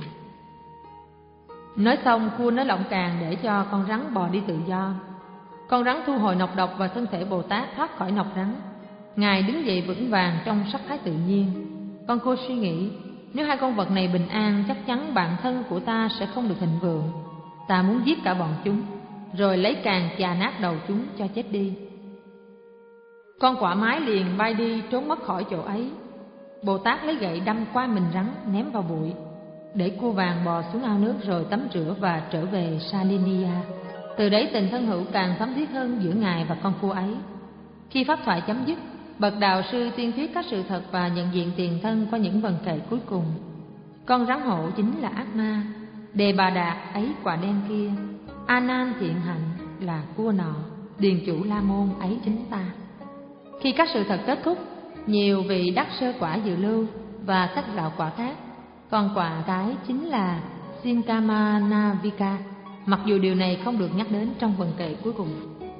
Nói xong, Vua nới lỏng càng để cho con rắn bò đi tự do. Con rắn thu hồi nọc độc và thân thể Bồ Tát thoát khỏi nọc rắn. Ngài đứng dậy vững vàng trong sắc thái tự nhiên. Con cô suy nghĩ, nếu hai con vật này bình an, chắc chắn bản thân của ta sẽ không được thịnh vượng. Ta muốn giết cả bọn chúng, rồi lấy càng chà nát đầu chúng cho chết đi. Con quạ mái liền bay đi trốn mất khỏi chỗ ấy. Bồ Tát lấy gậy đâm qua mình rắn, ném vào bụi, để cua vàng bò xuống ao nước rồi tắm rửa và trở về Salinia. Từ đấy tình thân hữu càng thấm thiết hơn giữa Ngài và con cua ấy. Khi pháp thoại chấm dứt, bậc đạo sư tuyên thuyết các sự thật và nhận diện tiền thân qua những vần kệ cuối cùng. Con rắn hổ chính là ác ma, Đề Bà Đạt ấy quả đen kia, A Nan thiện hạnh là cua nọ, điền chủ La Môn ấy chính ta. Khi các sự thật kết thúc, nhiều vị đắc sơ quả dự lưu và các đạo quả khác. Con quạ cái chính là Sinkamanavika, mặc dù điều này không được nhắc đến trong vần kệ cuối cùng.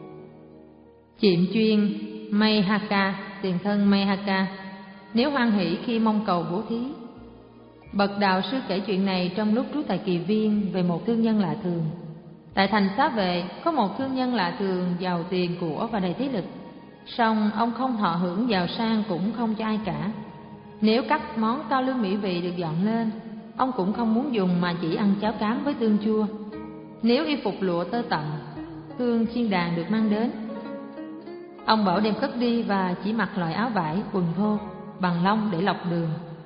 Chiệm chuyên Mayhaka, tiền thân Mayhaka, nếu hoan hỷ khi mong cầu bố thí. Bậc đạo sư kể chuyện này trong lúc trú tại Kỳ Viên về một thương nhân lạ thường. Tại thành Xá Vệ có một thương nhân lạ thường giàu tiền của và đầy thế lực. Song ông không thọ hưởng giàu sang cũng không cho ai cả. Nếu các món cao lương mỹ vị được dọn lên, ông cũng không muốn dùng mà chỉ ăn cháo cám với tương chua. Nếu y phục lụa tơ tằm, hương chiên đàn được mang đến, ông bảo đem cất đi và chỉ mặc loại áo vải, quần thô, bằng lông để lọc đường.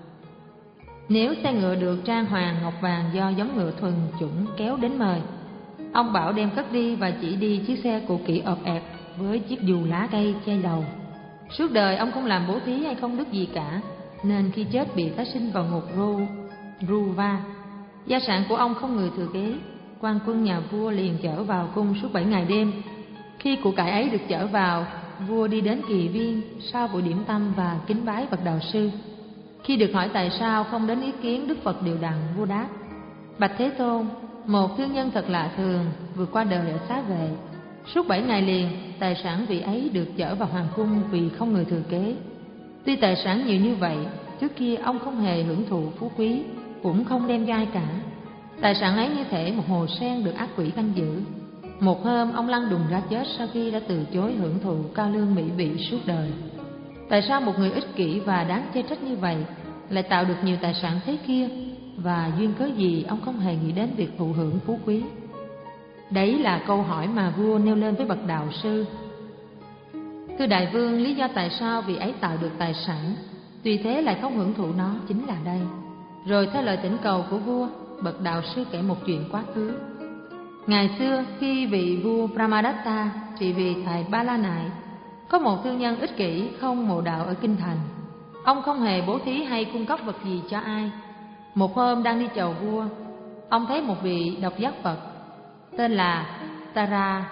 Nếu xe ngựa được trang hoàng ngọc vàng do giống ngựa thuần chủng kéo đến mời, ông bảo đem cất đi và chỉ đi chiếc xe cũ kỹ ọp ẹp với chiếc dù lá cây che đầu. Suốt đời ông không làm bố thí hay không đức gì cả, nên khi chết bị tái sinh vào ngục Ru, Ruva. Gia sản của ông không người thừa kế. Quan quân nhà vua liền chở vào cung suốt bảy ngày đêm. Khi của cải ấy được chở vào, vua đi đến Kỳ Viên sau buổi điểm tâm và kính bái bậc đạo sư. Khi được hỏi tại sao không đến ý kiến Đức Phật Điều Đằng, vua đáp: bạch Thế Tôn, một thương nhân thật lạ thường vừa qua đời ở Xá Vệ. Suốt bảy ngày liền, tài sản vị ấy được chở vào hoàng cung vì không người thừa kế. Tuy tài sản nhiều như vậy, trước kia ông không hề hưởng thụ phú quý, cũng không đem cho ai cả. Tài sản ấy như thể một hồ sen được ác quỷ canh giữ. Một hôm ông lăn đùng ra chết sau khi đã từ chối hưởng thụ cao lương mỹ vị suốt đời. Tại sao một người ích kỷ và đáng chê trách như vậy lại tạo được nhiều tài sản thế kia, và duyên cớ gì ông không hề nghĩ đến việc thụ hưởng phú quý? Đấy là câu hỏi mà vua nêu lên với bậc đạo sư. Thưa đại vương, lý do tại sao vị ấy tạo được tài sản, tuy thế lại không hưởng thụ nó chính là đây. Rồi theo lời thỉnh cầu của vua, bậc đạo sư kể một chuyện quá khứ. Ngày xưa, khi vị vua Brahmadatta trị vì thầy Ba La Nại, có một thương nhân ích kỷ không mộ đạo ở kinh thành. Ông không hề bố thí hay cung cấp vật gì cho ai. Một hôm đang đi chầu vua, ông thấy một vị độc giác Phật tên là Tara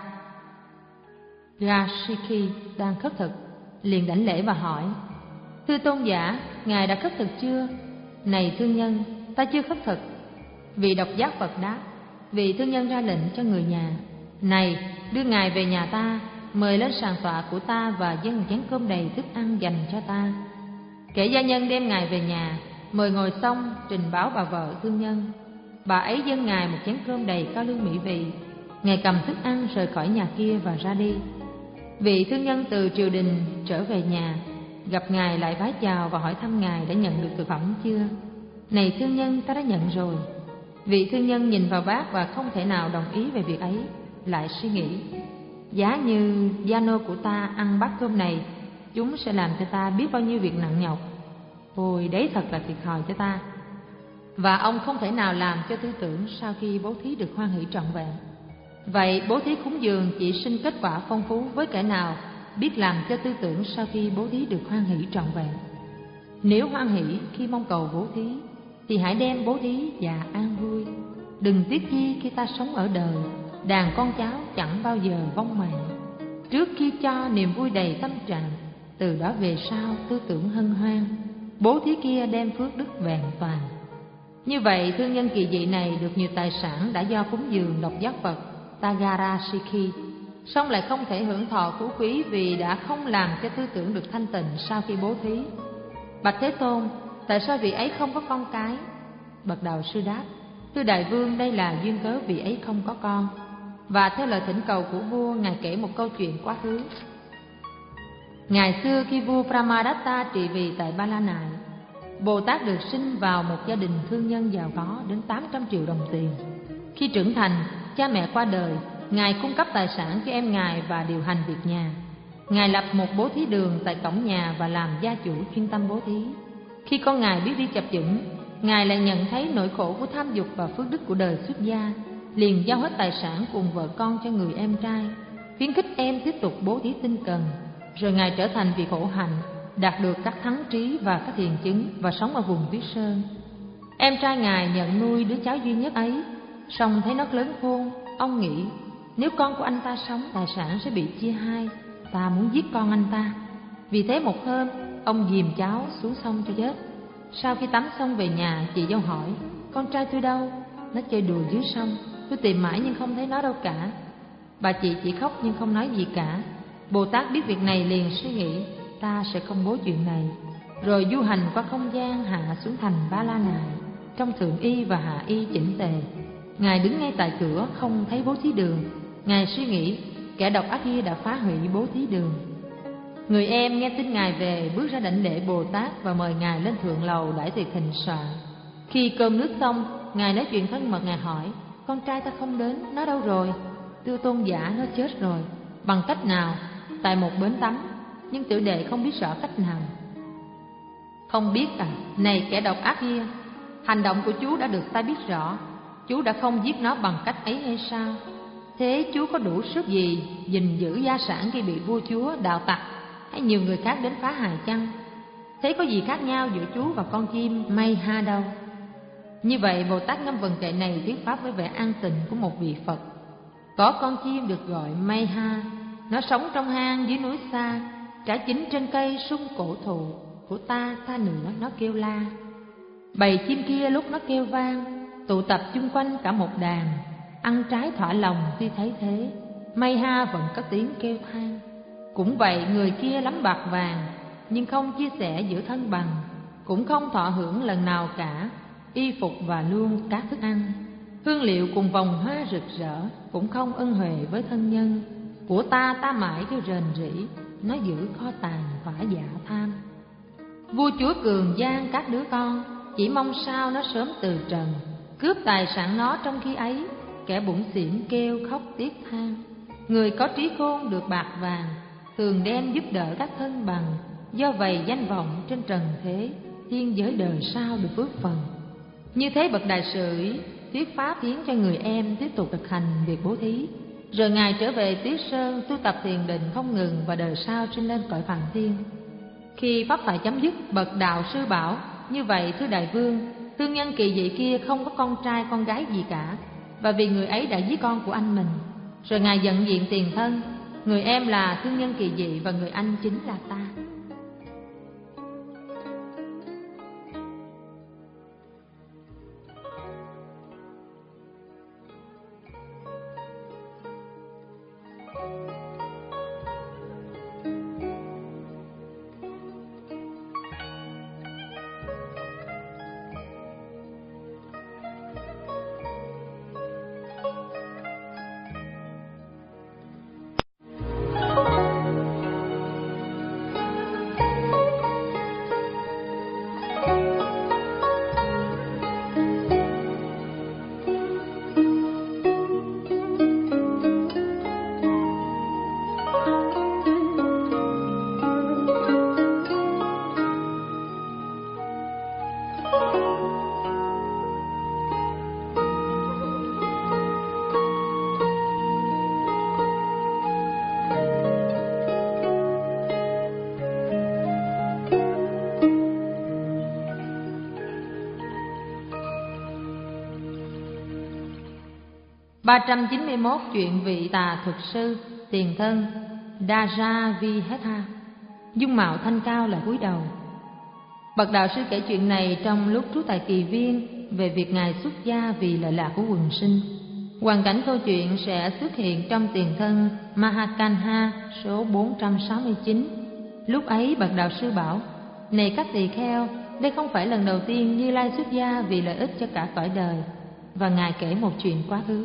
Gashiki đang khất thực, liền đảnh lễ và hỏi: thưa tôn giả, ngài đã khất thực chưa? Này thương nhân, ta chưa khất thực. Vị độc giác Phật đáp. Vị thương nhân ra lệnh cho người nhà: này, đưa ngài về nhà ta, mời lên sàn tọa của ta và dâng một chén cơm đầy thức ăn dành cho ta. Kẻ gia nhân đem ngài về nhà, mời ngồi xong, trình báo bà vợ thương nhân. Bà ấy dâng ngài một chén cơm đầy cao lương mỹ vị. Ngài cầm thức ăn rời khỏi nhà kia và ra đi. Vị thương nhân từ triều đình trở về nhà, gặp ngài lại vái chào và hỏi thăm ngài đã nhận được thực phẩm chưa. Này thương nhân, ta đã nhận rồi. Vị thương nhân nhìn vào bát và không thể nào đồng ý về việc ấy, lại suy nghĩ: giá như gia nô của ta ăn bát cơm này, chúng sẽ làm cho ta biết bao nhiêu việc nặng nhọc. Ôi, đấy thật là thiệt thòi cho ta. Và ông không thể nào làm cho tư tưởng sau khi bố thí được hoan hỷ trọn vẹn. Vậy bố thí cúng dường chỉ sinh kết quả phong phú với kẻ nào biết làm cho tư tưởng sau khi bố thí được hoan hỷ trọn vẹn. Nếu hoan hỷ khi mong cầu bố thí, thì hãy đem bố thí và an vui. Đừng tiếc chi khi ta sống ở đời, đàn con cháu chẳng bao giờ vong mạng. trước khi cho niềm vui đầy tâm trạng, từ đó về sau tư tưởng hân hoan, bố thí kia đem phước đức vẹn toàn. Như vậy thương nhân kỳ dị này được nhiều tài sản đã do cúng dường độc giác Phật Tagarashiki, song lại không thể hưởng thọ phú quý vì đã không làm cho tư tưởng được thanh tịnh sau khi bố thí. Bạch Thế Tôn, tại sao vị ấy không có con cái? Bậc Đạo Sư đáp: thưa đại vương, đây là duyên cớ vị ấy không có con. Và theo lời thỉnh cầu của vua, ngài kể một câu chuyện quá khứ. Ngày xưa khi vua Brahmadatta trị vì tại Ba La Nại, Bồ Tát được sinh vào một gia đình thương nhân giàu có đến tám trăm triệu đồng tiền. Khi trưởng thành, cha mẹ qua đời, ngài cung cấp tài sản cho em ngài và điều hành việc nhà. Ngài lập một bố thí đường tại cổng nhà và làm gia chủ chuyên tâm bố thí. Khi con ngài biết đi chập chững, ngài lại nhận thấy nỗi khổ của tham dục và phước đức của đời xuất gia, liền giao hết tài sản cùng vợ con cho người em trai, khuyến khích em tiếp tục bố thí tinh cần. Rồi ngài trở thành vị khổ hạnh, đạt được các thắng trí và các thiền chứng và sống ở vùng Tuyết Sơn. Em trai ngài nhận nuôi đứa cháu duy nhất ấy, song thấy nó lớn khôn, ông nghĩ nếu con của anh ta sống, tài sản sẽ bị chia hai, ta muốn giết con anh ta. Vì thế một hôm, ông dìm cháu xuống sông cho chết. Sau khi tắm xong về nhà, chị dâu hỏi: con trai tôi đâu? Nó chơi đùa dưới sông, tôi tìm mãi nhưng không thấy nó đâu cả. Bà chị chỉ khóc nhưng không nói gì cả. Bồ Tát biết việc này liền suy nghĩ: ta sẽ công bố chuyện này. Rồi du hành qua không gian, hạ xuống thành Ba La Nại, trong thượng y và hạ y chỉnh tề. Ngài đứng ngay tại cửa, không thấy bố thí đường. Ngài suy nghĩ kẻ độc ác kia đã phá hủy bố thí đường. Người em nghe tin ngài về, bước ra đảnh lễ Bồ Tát và mời ngài lên thượng lầu đãi tiệc thịnh soạn. Khi cơm nước xong, ngài nói chuyện thân mật. Ngài hỏi: con trai ta không đến, nó đâu rồi? Thưa tôn giả, nó chết rồi. Bằng cách nào? Tại một bến tắm, nhưng tiểu đệ không biết rõ cách nào. Không biết à? Này kẻ độc ác kia, hành động của chú đã được ta biết rõ. Chú đã không giết nó bằng cách ấy hay sao? Thế chú có đủ sức gì gìn giữ gia sản khi bị vua chúa, đạo tặc hay nhiều người khác đến phá hại chăng? Thế có gì khác nhau giữa chú và con chim May Ha đâu? Như vậy Bồ Tát ngâm vần kệ này thuyết pháp với vẻ an tịnh của một vị Phật. Có con chim được gọi May Ha, nó sống trong hang dưới núi xa, trả chín trên cây sung cổ thụ của ta, ta nữa nó kêu la. Bầy chim kia lúc nó kêu vang, tụ tập chung quanh cả một đàn, ăn trái thỏa lòng. Khi thấy thế, May Ha vẫn cất tiếng kêu than. Cũng vậy, người kia lắm bạc vàng, nhưng không chia sẻ giữa thân bằng, cũng không thọ hưởng lần nào cả y phục và luôn các thức ăn, hương liệu cùng vòng hoa rực rỡ, cũng không ân huệ với thân nhân. Của ta ta mãi kêu rền rĩ, nó giữ kho tàng thỏa dạ tham. Vua chúa cường gian các đứa con, chỉ mong sao nó sớm từ trần, cướp tài sản nó trong khi ấy. Kẻ bủn xỉn kêu khóc tiếc than. Người có trí khôn được bạc vàng, thường đem giúp đỡ các thân bằng. Do vậy danh vọng trên trần thế, thiên giới đời sau được phước phần. Như thế bậc đại sự thuyết pháp khiến cho người em tiếp tục thực hành việc bố thí. Rồi ngài trở về Tuyết Sơn tu tập thiền định không ngừng, và đời sau sinh lên cõi Phàm Thiên. Khi pháp thoại chấm dứt, bậc đạo sư bảo: như vậy thưa đại vương, thương nhân kỳ dị kia không có con trai con gái gì cả, và vì người ấy đã giết con của anh mình. Rồi ngài nhận diện tiền thân: người em là thương nhân kỳ dị và người anh chính là ta. ba trăm chín mươi mốt Chuyện vị tà thuật sư. Tiền thân. Dajaviheta, dung mạo thanh cao lại cúi đầu. Bậc đạo sư kể chuyện này trong lúc trú tại Kỳ Viên về việc ngài xuất gia vì lợi lạc của quần sinh. Hoàn cảnh câu chuyện sẽ xuất hiện trong tiền thân Mahakanha số bốn trăm sáu mươi chín. Lúc ấy bậc đạo sư bảo: này các tỳ kheo, đây không phải lần đầu tiên Như Lai xuất gia vì lợi ích cho cả cõi đời. Và ngài kể một chuyện quá khứ.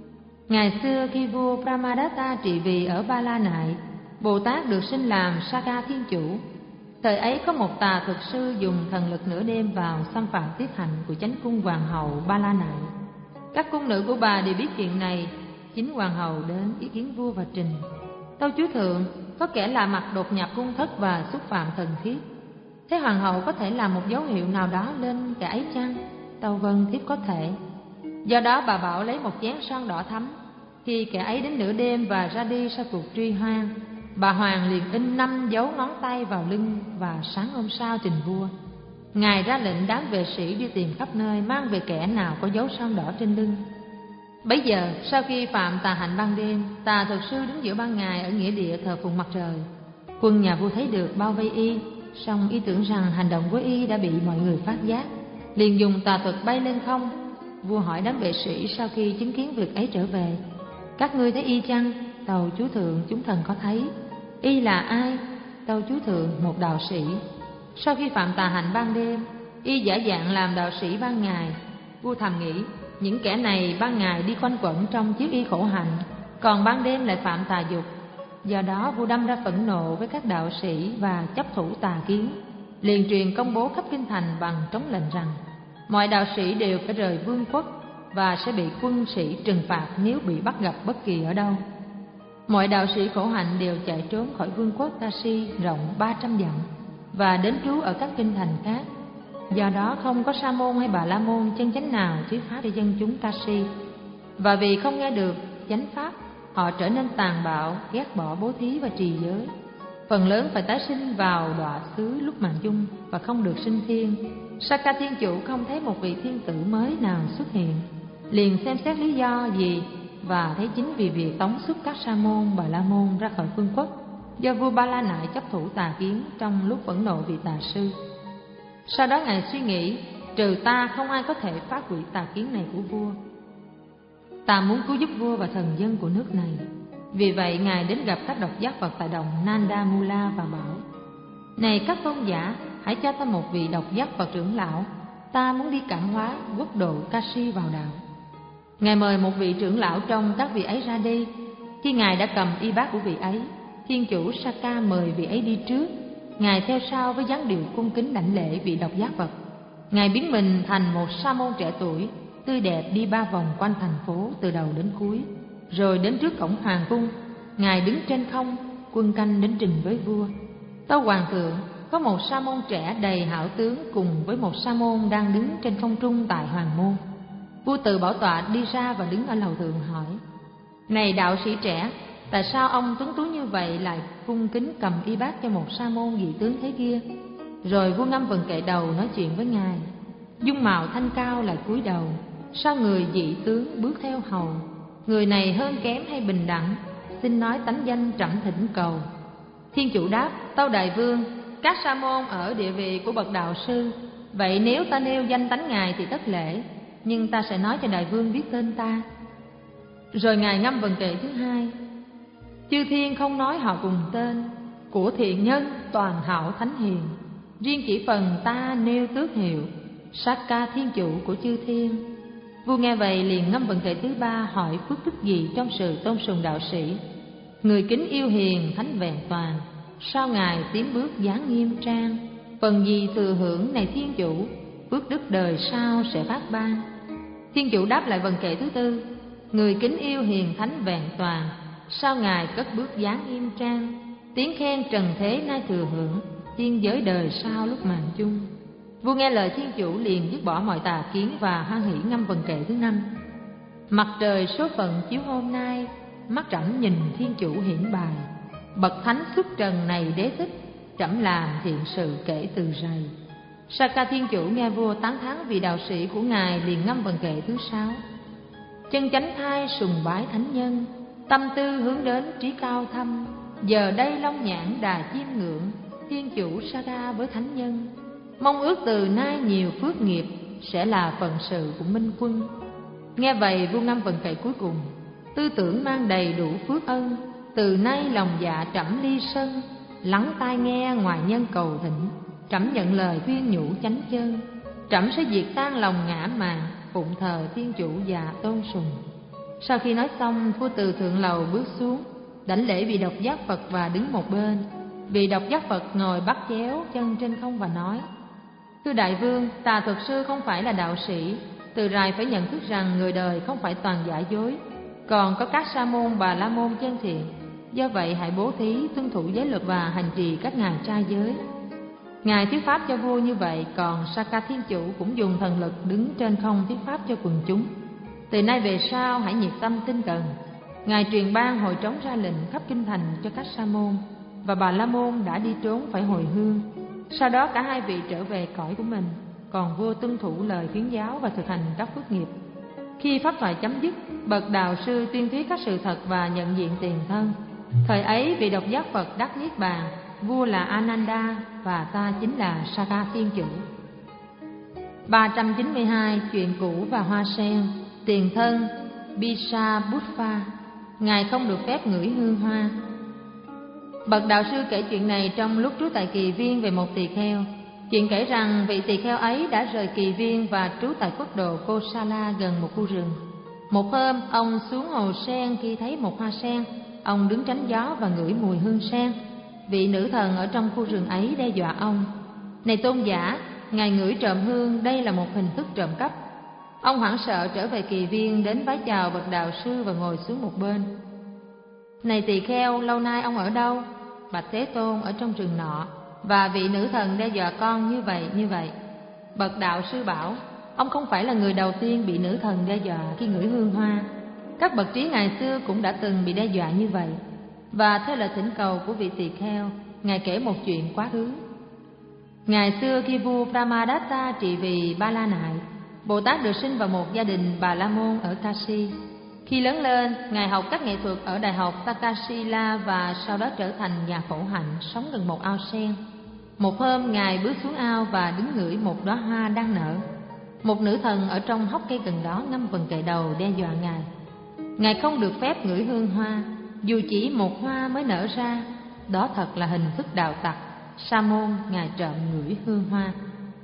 Ngày xưa khi vua Brahmadatta trị vì ở Ba La Nại, Bồ Tát được sinh làm Saka Thiên Chủ. Thời ấy có một tà thực sư dùng thần lực nửa đêm vào xâm phạm tiết hạnh của chánh cung hoàng hậu Ba La Nại. Các cung nữ của bà đều biết chuyện này. Chính hoàng hậu đến ý kiến vua và trình: tâu chúa thượng, có kẻ lạ mặt đột nhập cung thất và xúc phạm thần thiếp. Thế hoàng hậu có thể làm một dấu hiệu nào đó lên kẻ ấy chăng? Tâu vâng, thiếp có thể. Do đó bà bảo lấy một chén son đỏ thắm. Khi kẻ ấy đến nửa đêm và ra đi sau cuộc truy hoan, bà hoàng liền in năm dấu ngón tay vào lưng và sáng hôm sau trình vua. Ngài ra lệnh đám vệ sĩ đi tìm khắp nơi, mang về kẻ nào có dấu son đỏ trên lưng. Bấy giờ sau khi phạm tà hạnh ban đêm, tà thực sư đứng giữa ban ngày ở nghĩa địa thờ phụng mặt trời. Quân nhà vua thấy được bao vây y, song y tưởng rằng hành động của y đã bị mọi người phát giác, liền dùng tà thuật bay lên không. Vua hỏi đám vệ sĩ sau khi chứng kiến việc ấy trở về: các ngươi thấy y chăng? Tâu chúa thượng, chúng thần có thấy. Y là ai? Tâu chúa thượng, một đạo sĩ. Sau khi phạm tà hạnh ban đêm, y giả dạng làm đạo sĩ ban ngày. Vua thầm nghĩ, những kẻ này ban ngày đi quanh quẩn trong chiếc y khổ hạnh, còn ban đêm lại phạm tà dục. Do đó vua đâm ra phẫn nộ với các đạo sĩ và chấp thủ tà kiến, liền truyền công bố khắp kinh thành bằng trống lệnh rằng mọi đạo sĩ đều phải rời vương quốc và sẽ bị quân sĩ trừng phạt nếu bị bắt gặp bất kỳ ở đâu. Mọi đạo sĩ khổ hạnh đều chạy trốn khỏi vương quốc Kashi rộng ba trăm dặm và đến trú ở các kinh thành khác. Do đó không có sa môn hay bà la môn chân chánh nào thuyết pháp cho dân chúng Kashi. Và vì không nghe được chánh pháp, họ trở nên tàn bạo, ghét bỏ bố thí và trì giới. Phần lớn phải tái sinh vào đọa xứ lúc mạng chung và không được sinh thiên. Saka Thiên Chủ không thấy một vị thiên tử mới nào xuất hiện, liền xem xét lý do gì và thấy chính vì việc tống xuất các sa môn, bà la môn ra khỏi vương quốc do vua Ba La Nại chấp thủ tà kiến trong lúc phẫn nộ vì tà sư. Sau đó ngài suy nghĩ, trừ ta không ai có thể phá hủy tà kiến này của vua. Ta muốn cứu giúp vua và thần dân của nước này. Vì vậy ngài đến gặp các độc giác Phật tại đồng Nanda Mula và bảo: này các tôn giả, hãy cho ta một vị độc giác Phật trưởng lão, ta muốn đi cảm hóa quốc độ Kashi vào đạo. Ngài mời một vị trưởng lão trong các vị ấy ra đi. Khi ngài đã cầm y bát của vị ấy, Thiên Chủ Saka mời vị ấy đi trước. Ngài theo sau với dáng điệu cung kính đảnh lễ vị độc giác Phật. Ngài biến mình thành một sa môn trẻ tuổi, tươi đẹp đi ba vòng quanh thành phố từ đầu đến cuối, rồi đến trước cổng hoàng cung. Ngài đứng trên không, quân canh đến trình với vua: tâu hoàng thượng, có một sa môn trẻ đầy hảo tướng cùng với một sa môn đang đứng trên không trung tại hoàng môn. Vua từ bảo tọa đi ra và đứng ở lầu thượng hỏi: này đạo sĩ trẻ, tại sao ông tuấn tú như vậy lại cung kính cầm y bát cho một sa môn dị tướng thế kia? Rồi vua ngâm vần kệ đầu nói chuyện với ngài. Dung mạo thanh cao lại cúi đầu, sao người dị tướng bước theo hầu? Người này hơn kém hay bình đẳng? Xin nói tánh danh trẫm thỉnh cầu. Thiên Chủ đáp: tâu đại vương, các sa môn ở địa vị của bậc đạo sư, vậy nếu ta nêu danh tánh ngài thì thất lễ, nhưng ta sẽ nói cho đại vương biết tên ta. Rồi ngài ngâm vần kệ thứ hai: chư thiên không nói họ cùng tên, của thiện nhân toàn hảo thánh hiền, riêng chỉ phần ta nêu tước hiệu, Saka Thiên Chủ của chư thiên. Vua nghe vậy liền ngâm vần kệ thứ ba hỏi phước đức gì trong sự tôn sùng đạo sĩ. Người kính yêu hiền thánh vẹn toàn, sao ngài tiến bước dáng nghiêm trang? Phần gì thừa hưởng này Thiên Chủ, phước đức đời sau sẽ phát ban. Thiên Chủ đáp lại vần kệ thứ tư: người kính yêu hiền thánh vẹn toàn, sao ngài cất bước dáng nghiêm trang? Tiếng khen trần thế nay thừa hưởng, thiên giới đời sau lúc mạng chung. Vua nghe lời Thiên Chủ liền dứt bỏ mọi tà kiến và hoan hỷ ngâm vần kệ thứ năm: mặt trời số phận chiếu hôm nay, mắt trẫm nhìn Thiên Chủ hiển bài. Bậc thánh xuất trần này đế thích, trẫm làm thiện sự kể từ rày. Saka Thiên Chủ nghe vua tán thán vì đạo sĩ của ngài liền ngâm vần kệ thứ sáu: chân chánh thai sùng bái thánh nhân, tâm tư hướng đến trí cao thâm, Giờ đây long nhãn đà chiêm ngưỡng thiên chủ Saga với thánh nhân, mong ước từ nay nhiều phước nghiệp sẽ là phận sự của Minh Quân. Nghe vậy vua Ngâm Vần Kệ cuối cùng tư tưởng mang đầy đủ phước ân, từ nay lòng dạ trẫm ly sân, lắng tai nghe ngoài nhân cầu thỉnh, trẫm nhận lời khuyên nhủ chánh chân, trẫm sẽ diệt tan lòng ngã mạn, phụng thờ thiên chủ và tôn sùng. Sau khi nói xong, vua từ thượng lầu bước xuống, đảnh lễ vị độc giác Phật và đứng một bên. Vị độc giác Phật ngồi bắt chéo chân trên không và nói: Thưa đại vương, Tà Thuật Sư không phải là đạo sĩ, từ rày phải nhận thức rằng người đời không phải toàn giả dối, còn có các sa môn bà la môn chân thiện. Do vậy hãy bố thí, tuân thủ giới luật và hành trì các ngài trai giới. Ngài thuyết pháp cho vua như vậy, còn Saka Thiên Chủ cũng dùng thần lực đứng trên không thuyết pháp cho quần chúng. Từ nay về sau hãy nhiệt tâm tinh cần. Ngài truyền ban hồi trống ra lệnh khắp kinh thành cho các sa môn, và bà la môn đã đi trốn phải hồi hương. Sau đó cả hai vị trở về cõi của mình, còn vua tuân thủ lời khuyến giáo và thực hành các phước nghiệp. Khi pháp thoại chấm dứt, bậc đạo sư tuyên thuyết các sự thật và nhận diện tiền thân. Thời ấy vị độc giác Phật đắc niết bàn, vua là Ananda và ta chính là Saka Thiên Chủ. ba trăm chín mươi hai. Chuyện cũ và hoa sen. Tiền thân Bisa Butpha, ngài không được phép ngửi hương hoa. Bậc đạo sư kể chuyện này trong lúc trú tại Kỳ Viên về một tỳ kheo. Chuyện kể rằng vị tỳ kheo ấy đã rời Kỳ Viên và trú tại quốc độ Kosala gần một khu rừng. Một hôm ông xuống hồ sen, khi thấy một hoa sen, ông đứng tránh gió và ngửi mùi hương sen. Vị nữ thần ở trong khu rừng ấy đe dọa ông: Này tôn giả, ngài ngửi trộm hương, đây là một hình thức trộm cắp. Ông hoảng sợ trở về Kỳ Viên, đến vái chào bậc đạo sư và ngồi xuống một bên. Này tỳ kheo, lâu nay ông ở đâu? Bạch Thế Tôn, ở trong rừng nọ, và vị nữ thần đe dọa con như vậy như vậy. Bậc đạo sư bảo: Ông không phải là người đầu tiên bị nữ thần đe dọa khi ngửi hương hoa. Các bậc trí ngày xưa cũng đã từng bị đe dọa như vậy. Và theo lời thỉnh cầu của vị tỳ kheo, ngài kể một chuyện quá khứ. Ngày xưa khi vua Brahmadatta trị vì Ba La Nại, Bồ Tát được sinh vào một gia đình Bà La Môn ở Kashi. Khi lớn lên, ngài học các nghệ thuật ở đại học Takasila và sau đó trở thành nhà khổ hạnh, sống gần một ao sen. Một hôm ngài bước xuống ao và đứng ngửi một đóa hoa đang nở. Một nữ thần ở trong hốc cây gần đó Ngâm Vần Kệ đầu đe dọa ngài: Ngài không được phép ngửi hương hoa, dù chỉ một hoa mới nở ra. Đó thật là hình thức đạo tặc. Sa môn, ngài trộm ngửi hương hoa.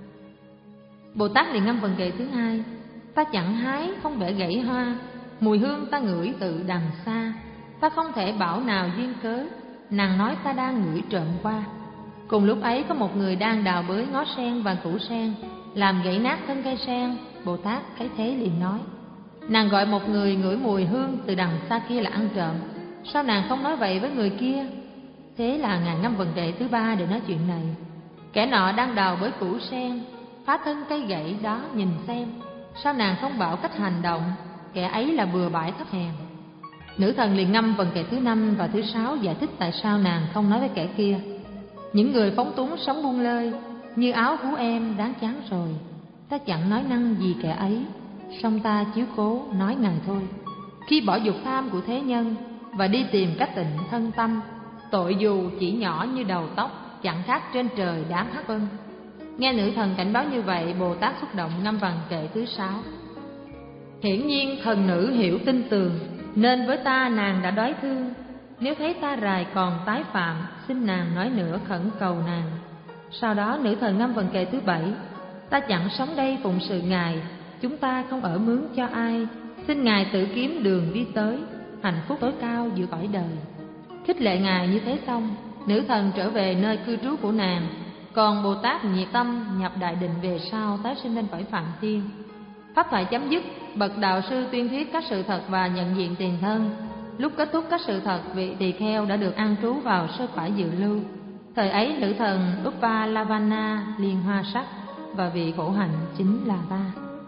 Bồ Tát liền ngâm vần kệ thứ hai: Ta chẳng hái, không bẻ gãy hoa, mùi hương ta ngửi từ đằng xa. Ta không thể bảo nào duyên cớ, nàng nói ta đang ngửi trộm qua. Cùng lúc ấy có một người đang đào bới ngó sen và củ sen, làm gãy nát thân cây sen. Bồ Tát thấy thế liền nói: Nàng gọi một người ngửi mùi hương từ đằng xa kia là ăn trộm, sao nàng không nói vậy với người kia? Thế là ngài ngâm vần kệ thứ ba để nói chuyện này. Kẻ nọ đang đào bới củ sen, phá thân cây gãy đó nhìn xem, sao nàng không bảo cách hành động? Kẻ ấy là bừa bãi thấp hèn. Nữ thần liền ngâm vần kệ thứ năm và thứ sáu giải thích tại sao nàng không nói với kẻ kia. Những người phóng túng sống buông lơi, như áo vú em đáng chán rồi. Ta chẳng nói năng gì kẻ ấy, song ta chiếu cố nói ngài thôi. Khi bỏ dục tham của thế nhân và đi tìm cách tịnh thân tâm, tội dù chỉ nhỏ như đầu tóc, chẳng khác trên trời đám hắc ân. Nghe nữ thần cảnh báo như vậy, Bồ Tát xúc động ngâm vần kệ thứ sáu: Hiển nhiên thần nữ hiểu tin tường, nên với ta nàng đã đói thương. Nếu thấy ta rài còn tái phạm, xin nàng nói nữa khẩn cầu nàng. Sau đó nữ thần ngâm vần kệ thứ bảy: Ta chẳng sống đây phụng sự ngài, chúng ta không ở mướn cho ai, xin ngài tự kiếm đường đi tới hạnh phúc tối cao giữa cõi đời. Khích lệ ngài như thế xong, nữ thần trở về nơi cư trú của nàng, còn Bồ Tát nhiệt tâm nhập đại định về sau tái sinh lên cõi Phạm Thiên. Pháp thoại chấm dứt, bậc đạo sư tuyên thuyết các sự thật và nhận diện tiền thân. Lúc kết thúc các sự thật, vị tỳ kheo đã được an trú vào sơ cõi dự lưu. Thời ấy nữ thần Uppalavana liên hoa sắc và vị khổ hạnh chính là ta.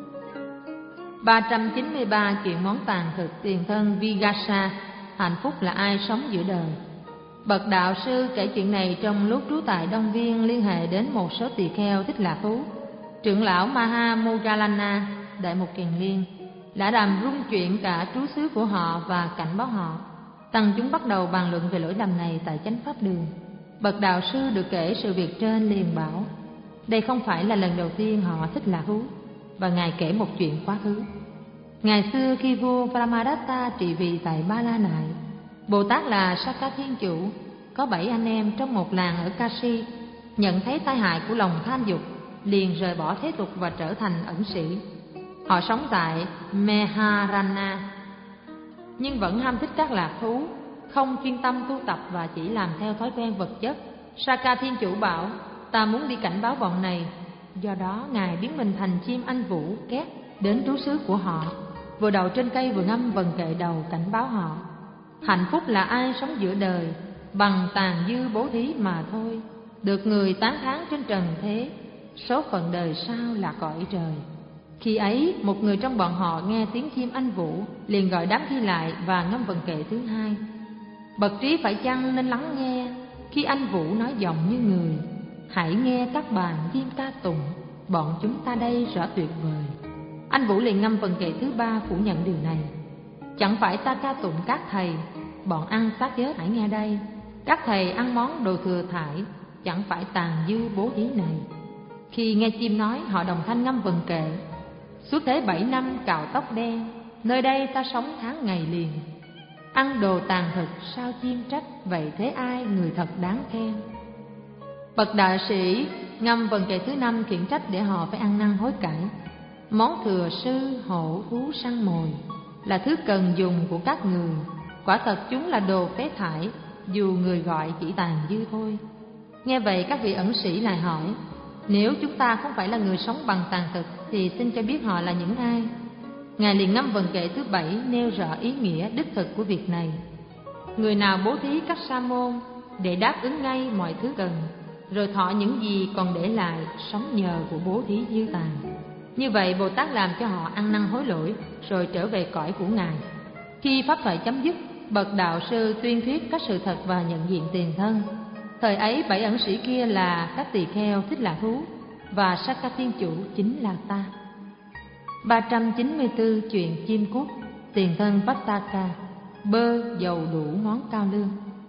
ba trăm chín mươi ba. Chuyện món tàn thực tiền thân Vigasa. Hạnh phúc là ai sống giữa đời. Bậc đạo sư kể chuyện này trong lúc trú tại Đông Viên, liên hệ đến một số tỳ kheo thích lạc thú. Trưởng lão Mahamoggallana, Đại Mục Kiền Liên, đã làm rung chuyển cả trú xứ của họ và cảnh báo họ. Tăng chúng bắt đầu bàn luận về lỗi lầm này tại chánh pháp đường. Bậc đạo sư được kể sự việc trên liền bảo, đây không phải là lần đầu tiên họ thích lạc thú, và Ngài kể một chuyện quá khứ. Ngày xưa khi vua Brahmadatta trị vì tại Ba La Nại, Bồ Tát là Sakka Thiên Chủ có bảy anh em trong một làng ở Kashi nhận thấy tai hại của lòng tham dục, liền rời bỏ thế tục và trở thành ẩn sĩ. Họ sống tại Meharana nhưng vẫn ham thích các lạc thú, không chuyên tâm tu tập và chỉ làm theo thói quen vật chất. Sakka Thiên Chủ bảo, ta muốn đi cảnh báo bọn này. Do đó Ngài biến mình thành chim anh vũ két đến trú xứ của họ, vừa đậu trên cây vừa ngâm vần kệ đầu cảnh báo họ. Hạnh phúc là ai sống giữa đời bằng tàn dư bố thí mà thôi, được người tán thán trên trần thế, số phận đời sau là cõi trời. Khi ấy một người trong bọn họ nghe tiếng chim anh vũ, liền gọi đám thi lại và ngâm vần kệ thứ hai. Bậc trí phải chăng nên lắng nghe khi anh vũ nói giọng như người, hãy nghe các bạn chim ca tụng, bọn chúng ta đây rõ tuyệt vời. Anh vũ liền ngâm vần kệ thứ ba phủ nhận điều này. Chẳng phải ta ca tụng các thầy, bọn ăn xác chết hãy nghe đây. Các thầy ăn món đồ thừa thải, chẳng phải tàn dư bố thí này. Khi nghe chim nói, họ đồng thanh ngâm vần kệ. Suốt thế bảy năm cạo tóc đen, nơi đây ta sống tháng ngày liền. Ăn đồ tàn thực sao chim trách, vậy thế ai người thật đáng khen. Bậc đại sĩ ngâm vần kệ thứ năm khiển trách để họ phải ăn năn hối cải. Món thừa sư hổ thú săn mồi là thứ cần dùng của các người, quả thật chúng là đồ phế thải, dù người gọi chỉ tàn dư thôi. Nghe vậy các vị ẩn sĩ lại hỏi, nếu chúng ta không phải là người sống bằng tàn thực thì xin cho biết họ là những ai. Ngài liền ngâm vần kệ thứ bảy nêu rõ ý nghĩa đích thực của việc này. Người nào bố thí các sa môn để đáp ứng ngay mọi thứ cần, rồi thọ những gì còn để lại, sống nhờ của bố thí dư tàn. Như vậy Bồ Tát làm cho họ ăn năn hối lỗi, rồi trở về cõi của Ngài. Khi pháp thoại chấm dứt, bậc đạo sư tuyên thuyết các sự thật và nhận diện tiền thân. Thời ấy bảy ẩn sĩ kia là các tỳ kheo thích lạc thú, và Sakka Thiên Chủ chính là ta. Ba trăm chín mươi tư chuyện chim cút, tiền thân Vattaka, bơ dầu đủ món cao lương.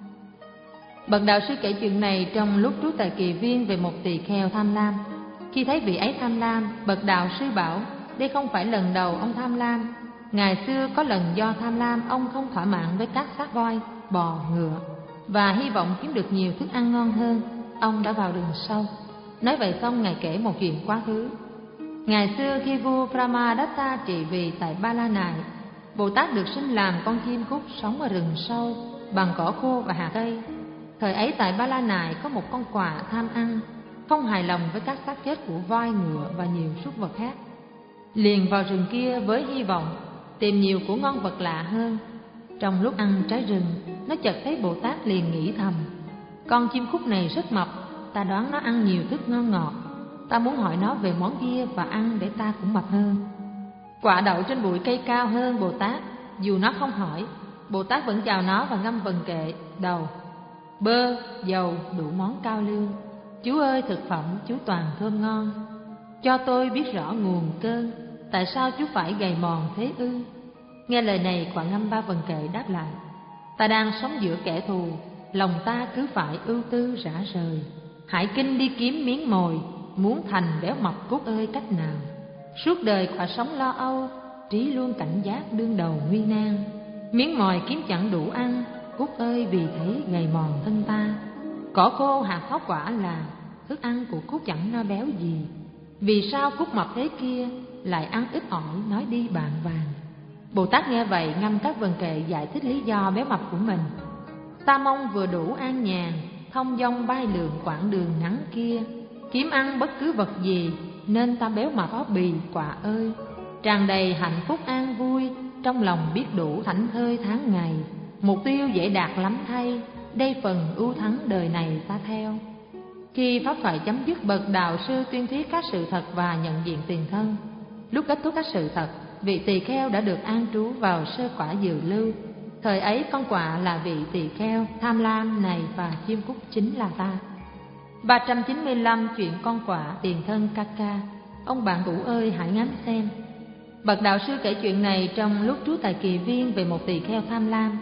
Bậc đạo sư kể chuyện này trong lúc trú tại Kỳ Viên về một tỳ kheo tham lam. Khi thấy vị ấy tham lam, bậc đạo sư bảo, đây không phải lần đầu ông tham lam. Ngày xưa có lần do tham lam ông không thỏa mãn với các xác voi, bò, ngựa, và hy vọng kiếm được nhiều thức ăn ngon hơn, ông đã vào rừng sâu. Nói vậy xong Ngài kể một chuyện quá khứ. Ngày xưa khi vua Brahmadatta trị vì tại Ba La Nại, Bồ Tát được sinh làm con chim cút sống ở rừng sâu bằng cỏ khô và hạt cây. Thời ấy tại Ba La Nại có một con quạ tham ăn, không hài lòng với các xác chết của voi, ngựa và nhiều súc vật khác, liền vào rừng kia với hy vọng tìm nhiều của ngon vật lạ hơn. Trong lúc ăn trái rừng, nó chợt thấy Bồ Tát, liền nghĩ thầm, con chim cút này rất mập, ta đoán nó ăn nhiều thức ngon ngọt, ta muốn hỏi nó về món kia và ăn để ta cũng mập hơn. Quạ đậu trên bụi cây cao hơn Bồ Tát, dù nó không hỏi, Bồ Tát vẫn chào nó và ngâm vần kệ đầu, bơ dầu đủ món cao lương. Chú ơi, thực phẩm chú toàn thơm ngon, cho tôi biết rõ nguồn cơn, tại sao chú phải gầy mòn thế ư? Nghe lời này, quạ ngâm ba vần kệ đáp lại, ta đang sống giữa kẻ thù, lòng ta cứ phải ưu tư rã rời. Hãy kinh đi kiếm miếng mồi, muốn thành béo mập cút ơi cách nào. Suốt đời quả sống lo âu, trí luôn cảnh giác đương đầu nguy nan. Miếng mồi kiếm chẳng đủ ăn, cút ơi vì thấy gầy mòn thân ta. Cỏ khô hạt thóc quả là thức ăn của cút chẳng no béo gì. Vì sao cút mập thế kia lại ăn ít ỏi nói đi bàn vàng. Bồ Tát nghe vậy ngâm các vần kệ giải thích lý do béo mập của mình. Ta mong vừa đủ an nhàn, thông dong bay lượn quãng đường ngắn kia, kiếm ăn bất cứ vật gì, nên ta béo mập ó bì quạ ơi. Tràn đầy hạnh phúc an vui, trong lòng biết đủ thảnh thơi tháng ngày. Mục tiêu dễ đạt lắm thay, đây phần ưu thắng đời này ta theo. Khi pháp thoại chấm dứt, bậc đạo sư tuyên thuyết các sự thật và nhận diện tiền thân. Lúc kết thúc các sự thật, vị tỳ kheo đã được an trú vào sơ quả dự lưu. Thời ấy con quạ là vị tỳ kheo tham lam này và chim cút chính là ta. Ba trăm chín mươi lăm chuyện con quạ tiền thân Kaka. Ông bạn cũ ơi, hãy ngắm xem. Bậc đạo sư kể chuyện này trong lúc trú tại Kỳ Viên về một tỳ kheo tham lam.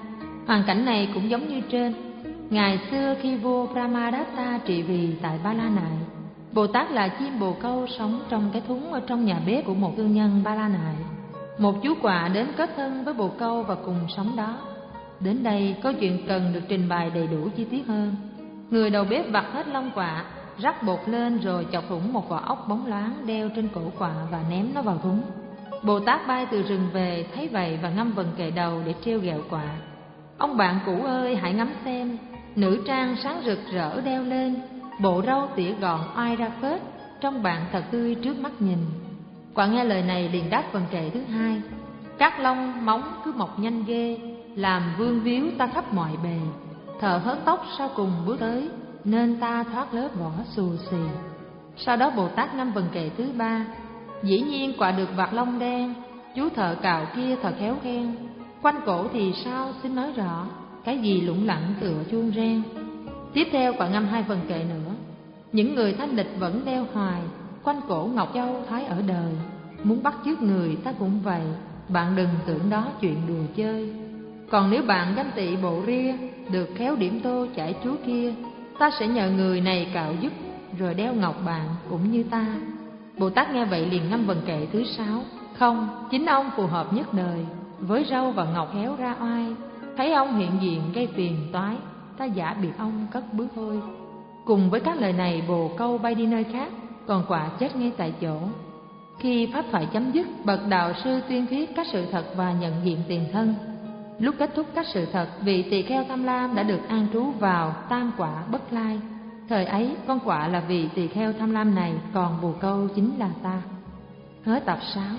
Hoàn cảnh này cũng giống như trên. Ngày xưa khi vua Brahmadatta trị vì tại Ba La Nại, Bồ Tát là chim bồ câu sống trong cái thúng ở trong nhà bếp của một thương nhân Ba La Nại. Một chú quạ đến kết thân với bồ câu và cùng sống đó. Đến đây câu chuyện cần được trình bày đầy đủ chi tiết hơn. Người đầu bếp vặt hết lông quạ, rắc bột lên rồi chọc thủng một vỏ ốc bóng loáng đeo trên cổ quạ và ném nó vào thúng. Bồ Tát bay từ rừng về thấy vậy và ngâm vần kệ đầu để trêu ghẹo quạ. Ông bạn cũ ơi, hãy ngắm xem, nữ trang sáng rực rỡ đeo lên, bộ râu tỉa gọn oai ra phết, trông bạn thật tươi trước mắt nhìn. Quạ nghe lời này liền đáp vần kệ thứ hai: các lông móng cứ mọc nhanh ghê, làm vương víu ta khắp mọi bề, thợ hớt tóc sau cùng bước tới, nên ta thoát lớp vỏ xù xì. Sau đó Bồ Tát ngâm vần kệ thứ ba: dĩ nhiên quạ được vạt lông đen, chú thợ cạo kia thật khéo khen, quanh cổ thì sao xin nói rõ, cái gì lủng lẳng tựa chuông reng. Tiếp theo quạ ngâm hai vần kệ nữa: những người thanh lịch vẫn đeo hoài, quanh cổ ngọc châu thái ở đời, muốn bắt chước người ta cũng vậy, bạn đừng tưởng đó chuyện đùa chơi. Còn nếu bạn ganh tị bộ ria, được khéo điểm tô chải chúa kia, ta sẽ nhờ người này cạo giúp, rồi đeo ngọc bạn cũng như ta. Bồ Tát nghe vậy liền ngâm vần kệ thứ sáu: không, chính ông phù hợp nhất đời, với râu và ngọc khéo ra oai, thấy ông hiện diện gây phiền toái, ta giả biệt ông cất bước thôi. Cùng với các lời này, bồ câu bay đi nơi khác, còn quạ chết ngay tại chỗ. Khi pháp thoại chấm dứt, bậc đạo sư tuyên thuyết các sự thật và nhận diện tiền thân. Lúc kết thúc các sự thật, vị tỳ kheo tham lam đã được an trú vào tam quả bất lai. Thời ấy con quạ là vị tỳ kheo tham lam này, còn bồ câu chính là ta. Hết tập sáu.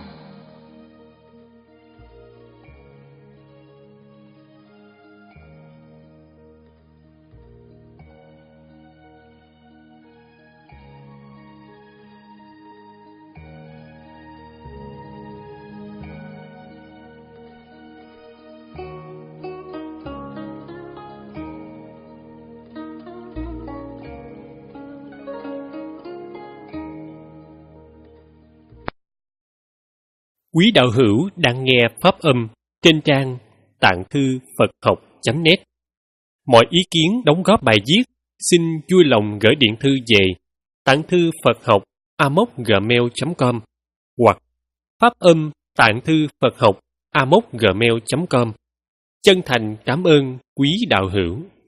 Quý đạo hữu đang nghe pháp âm trên trang tạng thư Phật học chấm net. Mọi ý kiến đóng góp bài viết xin vui lòng gửi điện thư về tạng thư Phật học a m o gmail chấm com hoặc pháp âm tạng thư Phật học a m o gmail chấm com. Chân thành cảm ơn quý đạo hữu.